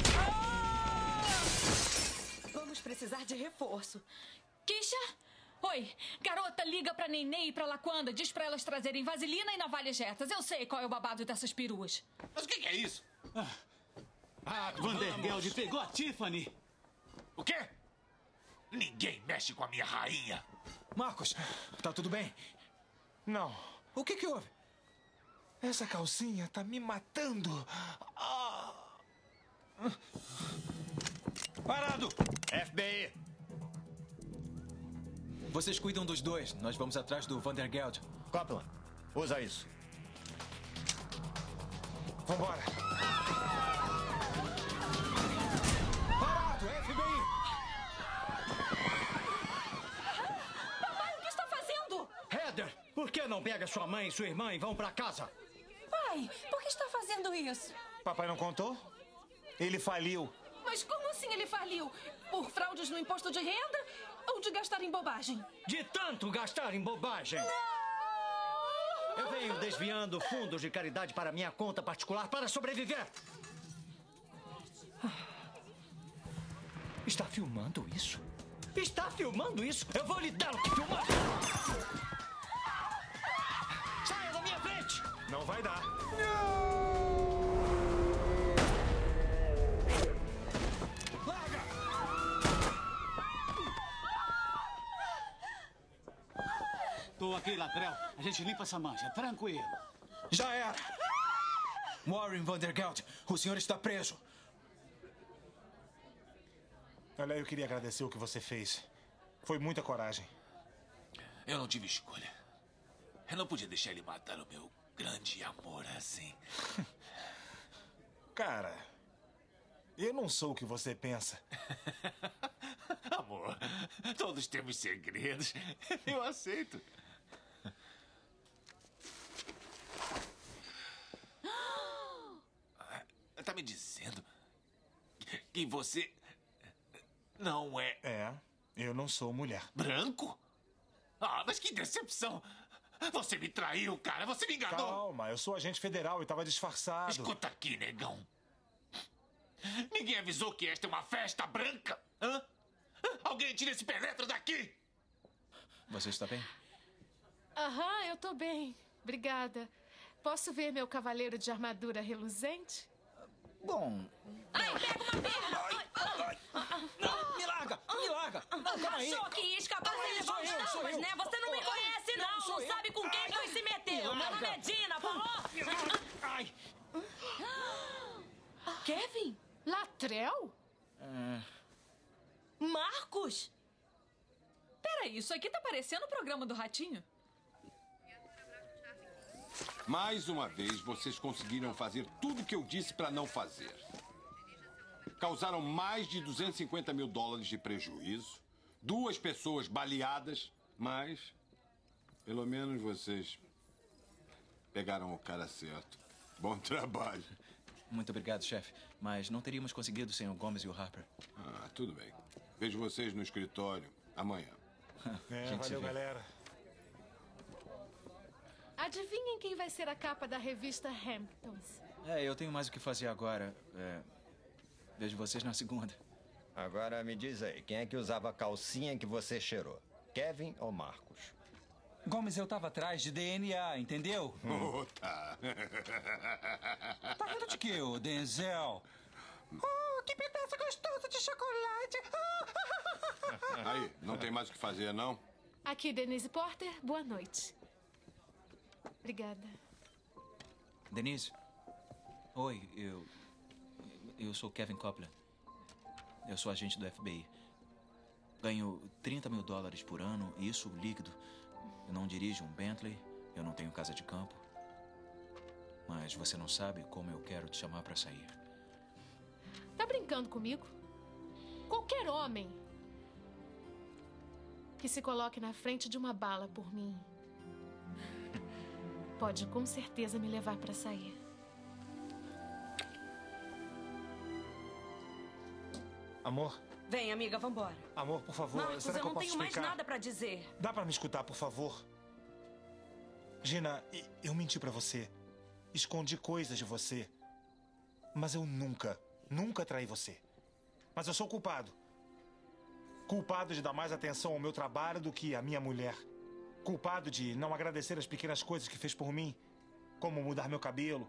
Vamos precisar de reforço. Kisha? Oi, garota, liga pra Nenê e pra Laquanda. Diz pra elas trazerem vaselina e navalhas retas. Eu sei qual é o babado dessas peruas. Mas o que é isso? Vandergeld pegou a Tiffany. O quê? Ninguém mexe com a minha rainha. Marcos, tá tudo bem? Não. O que houve? Essa calcinha tá me matando. Parado! FBI! Vocês cuidam dos dois. Nós vamos atrás do Vandergeld. Copland, usa isso. Vambora. Parado, FBI! Papai, o que está fazendo? Heather, por que não pega sua mãe e sua irmã e vão pra casa? Pai, por que está fazendo isso? Papai não contou? Ele faliu. Mas como assim ele faliu? Por fraudes no imposto de renda ou de gastar em bobagem? De tanto gastar em bobagem. Eu venho desviando fundos de caridade para minha conta particular para sobreviver. Está filmando isso? Está filmando isso? Eu vou lhe dar o que filmar. Saia da minha frente! Não vai dar. Larga! Tô aqui, Latrell. A gente limpa essa mancha. Tranquilo. Já era! Warren Vandergeld, o senhor está preso. Olha, eu queria agradecer o que você fez. Foi muita coragem. Eu não tive escolha. Eu não podia deixar ele matar o meu grande amor assim. Cara, eu não sou o que você pensa. Amor, todos temos segredos. Eu aceito. Tá me dizendo que você não é... É, eu não sou mulher. Branco? Ah, mas que decepção! Você me traiu, cara! Você me enganou! Calma, eu sou agente federal e tava disfarçado. Escuta aqui, negão. Ninguém avisou que esta é uma festa branca? Hã? Alguém tira esse penetra daqui! Você está bem? Aham, eu tô bem. Obrigada. Posso ver meu cavaleiro de armadura reluzente? Bom... Ai, pega uma perna! Não, me larga! Me larga! Não, calma aí! Achou que ia escapar sem levar os tapas, né? Você não me conhece, não! Não sabe com quem foi se meteu! Meu nome é Dina, falou? Ai! Kevin? Latrell? Marcos? Peraí, isso aqui tá parecendo o programa do Ratinho. Mais uma vez, vocês conseguiram fazer tudo o que eu disse para não fazer. Causaram mais de 250 mil dólares de prejuízo, 2 pessoas baleadas, mas pelo menos vocês pegaram o cara certo. Bom trabalho. Muito obrigado, chefe. Mas não teríamos conseguido sem o Gomes e o Harper. Ah, tudo bem. Vejo vocês no escritório amanhã. Valeu, galera. Adivinhem quem vai ser a capa da revista Hamptons? Eu tenho mais o que fazer agora. Vejo vocês na segunda. Agora me diz aí, quem é que usava a calcinha que você cheirou? Kevin ou Marcos? Gomes, eu tava atrás de DNA, entendeu? Tá. Tá rindo de quê, ô Denzel? Oh, que pedaço gostoso de chocolate! Aí, não tem mais o que fazer, não? Aqui, Denise Porter. Boa noite. Obrigada. Denise? Oi, eu sou Kevin Copland. Eu sou agente do FBI. Ganho 30 mil dólares por ano, isso líquido. Eu não dirijo um Bentley, eu não tenho casa de campo. Mas você não sabe como eu quero te chamar pra sair. Tá brincando comigo? Qualquer homem que se coloque na frente de uma bala por mim pode com certeza me levar para sair. Amor? Vem, amiga, vambora. Amor, por favor, Marcos, será eu que eu não posso tenho mais explicar? nada pra dizer. Dá pra me escutar, por favor? Gina, eu menti pra você. Escondi coisas de você. Mas eu nunca traí você. Mas eu sou culpado. Culpado de dar mais atenção ao meu trabalho do que à minha mulher. Culpado de não agradecer as pequenas coisas que fez por mim, como mudar meu cabelo,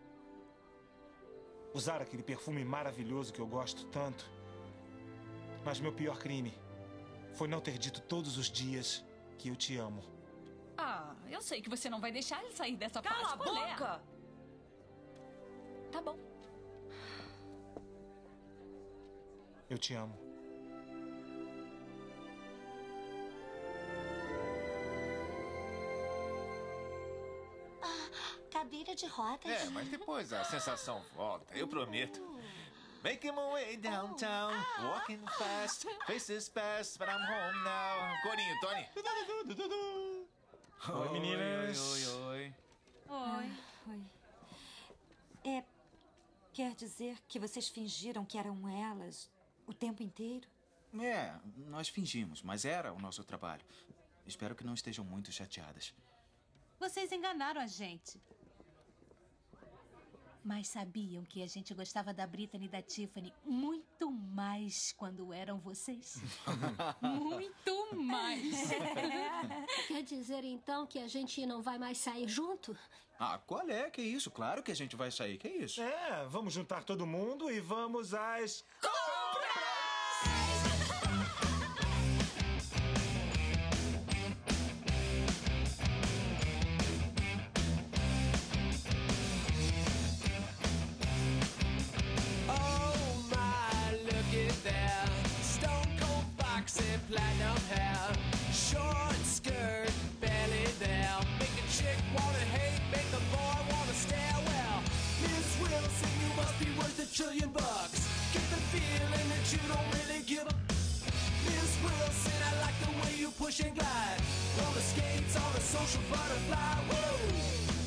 usar aquele perfume maravilhoso que eu gosto tanto. Mas meu pior crime foi não ter dito todos os dias que eu te amo. Ah, eu sei que você não vai deixar ele sair dessa fase. Cala a Qual é? boca! Tá bom. Eu te amo. Cadeira de rodas. É, mas depois a sensação volta, eu prometo. Making my way downtown, walking fast, faces past, but I'm home now. Corinho, Tony. Oi, meninas. Oi. Oi. Quer dizer que vocês fingiram que eram elas o tempo inteiro? É, nós fingimos, mas era o nosso trabalho. Espero que não estejam muito chateadas. Vocês enganaram a gente. Mas sabiam que a gente gostava da Brittany e da Tiffany muito mais quando eram vocês? Muito mais. Quer dizer, então, que a gente não vai mais sair junto? Ah, qual é? Que isso? Claro que a gente vai sair. Que isso? É, vamos juntar todo mundo e vamos às... Platinum hair, short skirt, belly there. Make a chick wanna hate, make a boy wanna stare. Well, Miss Wilson, you must be worth $1 trillion. Get the feeling that you don't really give a. Miss Wilson, I like the way you push and glide. Roller skates on a social butterfly. Whoa.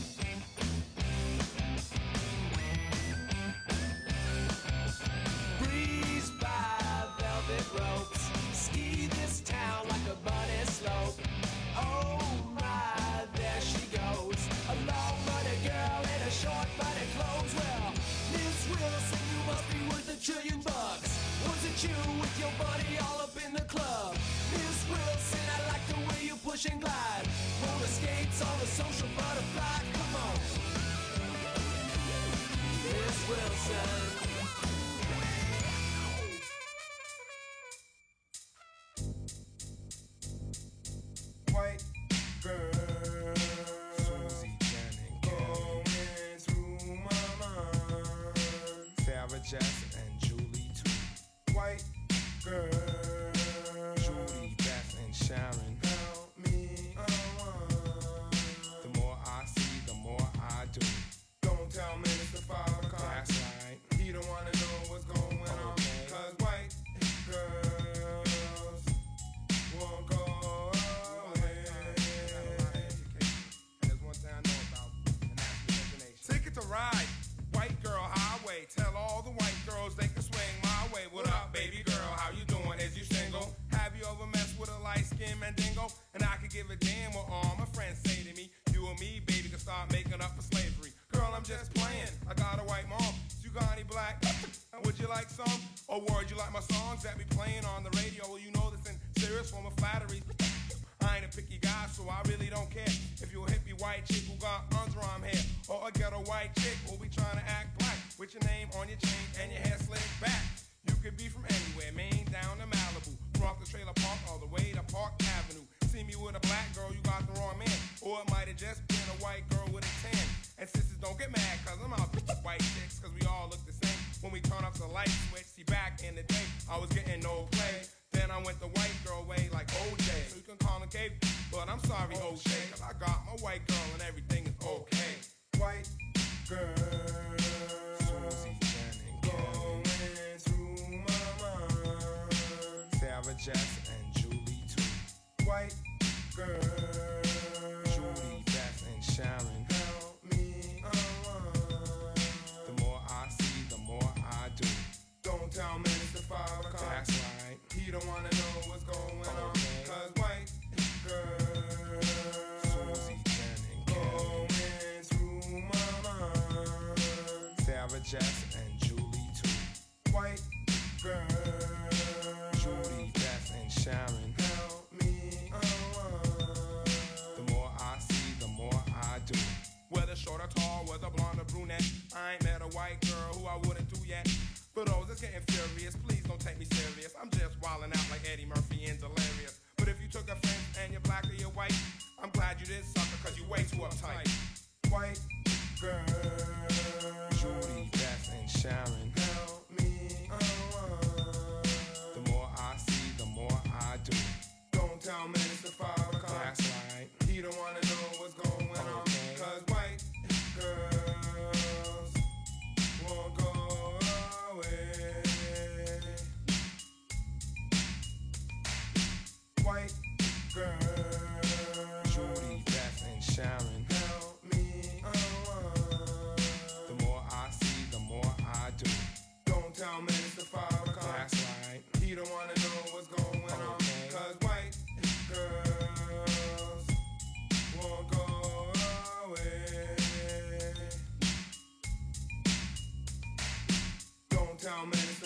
Breeze by velvet ropes. Ski this town like a bunny slope. Oh my, there she goes. A long bunny girl in a short bunny clothes. Well, Miss Wilson, you must be worth $1 trillion. Was it you with your buddy all up in the club? Miss Wilson, I like the way you push and glide. Roller skates on a social butterfly. Come on, Miss Wilson. White girl, Susie Jennings, going through my mind. Sarah Jessica and Julie too. White girl, Judy, Beth, and Sharon. Help me unwind. The more I see, the more I do. Don't tell Minister Father, that's right. He don't wanna know what's going on. 'Cause white girls won't go. Ticket to ride, white girl highway. Tell all the white girls they can swing my way. What up, baby girl? How you doing? Is you single? Have you ever messed with a light-skinned mandingo? And I could give a damn what all my friends say to me. You and me, baby, can start making up for slavery. Girl, I'm just playing. I got a white mom. You got any black? Would you like some? Or would you like my songs that be playing on the radio? Well, you know this in serious form of flattery. I ain't a picky guy, so I really don't care if you're a hippie white chick who got underarm hair, or a ghetto white chick who be trying to act black with your name on your chain and your hair slicked back. You could be from anywhere, Maine down to Malibu, from off the trailer park all the way to Park Avenue. See me with a black girl, you got the wrong man, or it might have just been a white girl with a tan. And sisters, don't get mad, cause I'm out with white chicks, cause we all look the same. When we turn up the light switch, see back in the day, I was getting no play. Then I went the white girl way like OJ. So you can call him Cape, but I'm sorry, OJ, cause I got my white girl and everything is okay. White girl, Susie Jennings, going through my mind. Sarah Jessica and Julie too. Jess, and Julie too. White girl, Judy, Beth, and Sharon. Help me the more I see, the more I do. Whether short or tall, whether blonde or brunette, I ain't met a white girl who I wouldn't do yet. For those that's getting furious, please don't take me serious. I'm just wildin' out like Eddie Murphy and Delirious. But if you took offense and you're black or you're white, I'm glad you did sucker, cause you way too uptight. White girl, Judy, Beth, and Sharon. Help me the more I see, the more I do. Don't tell Minister Farrakhan. That's right. He don't wanna know what's going on. Cause white girls won't go away. White girl, Judy, Beth, and Sharon. Help me the more I see, the more I do. Don't tell Minister Farrakhan. That's right. He don't wanna know what's going on. Cause white girls won't go away. Don't tell Minister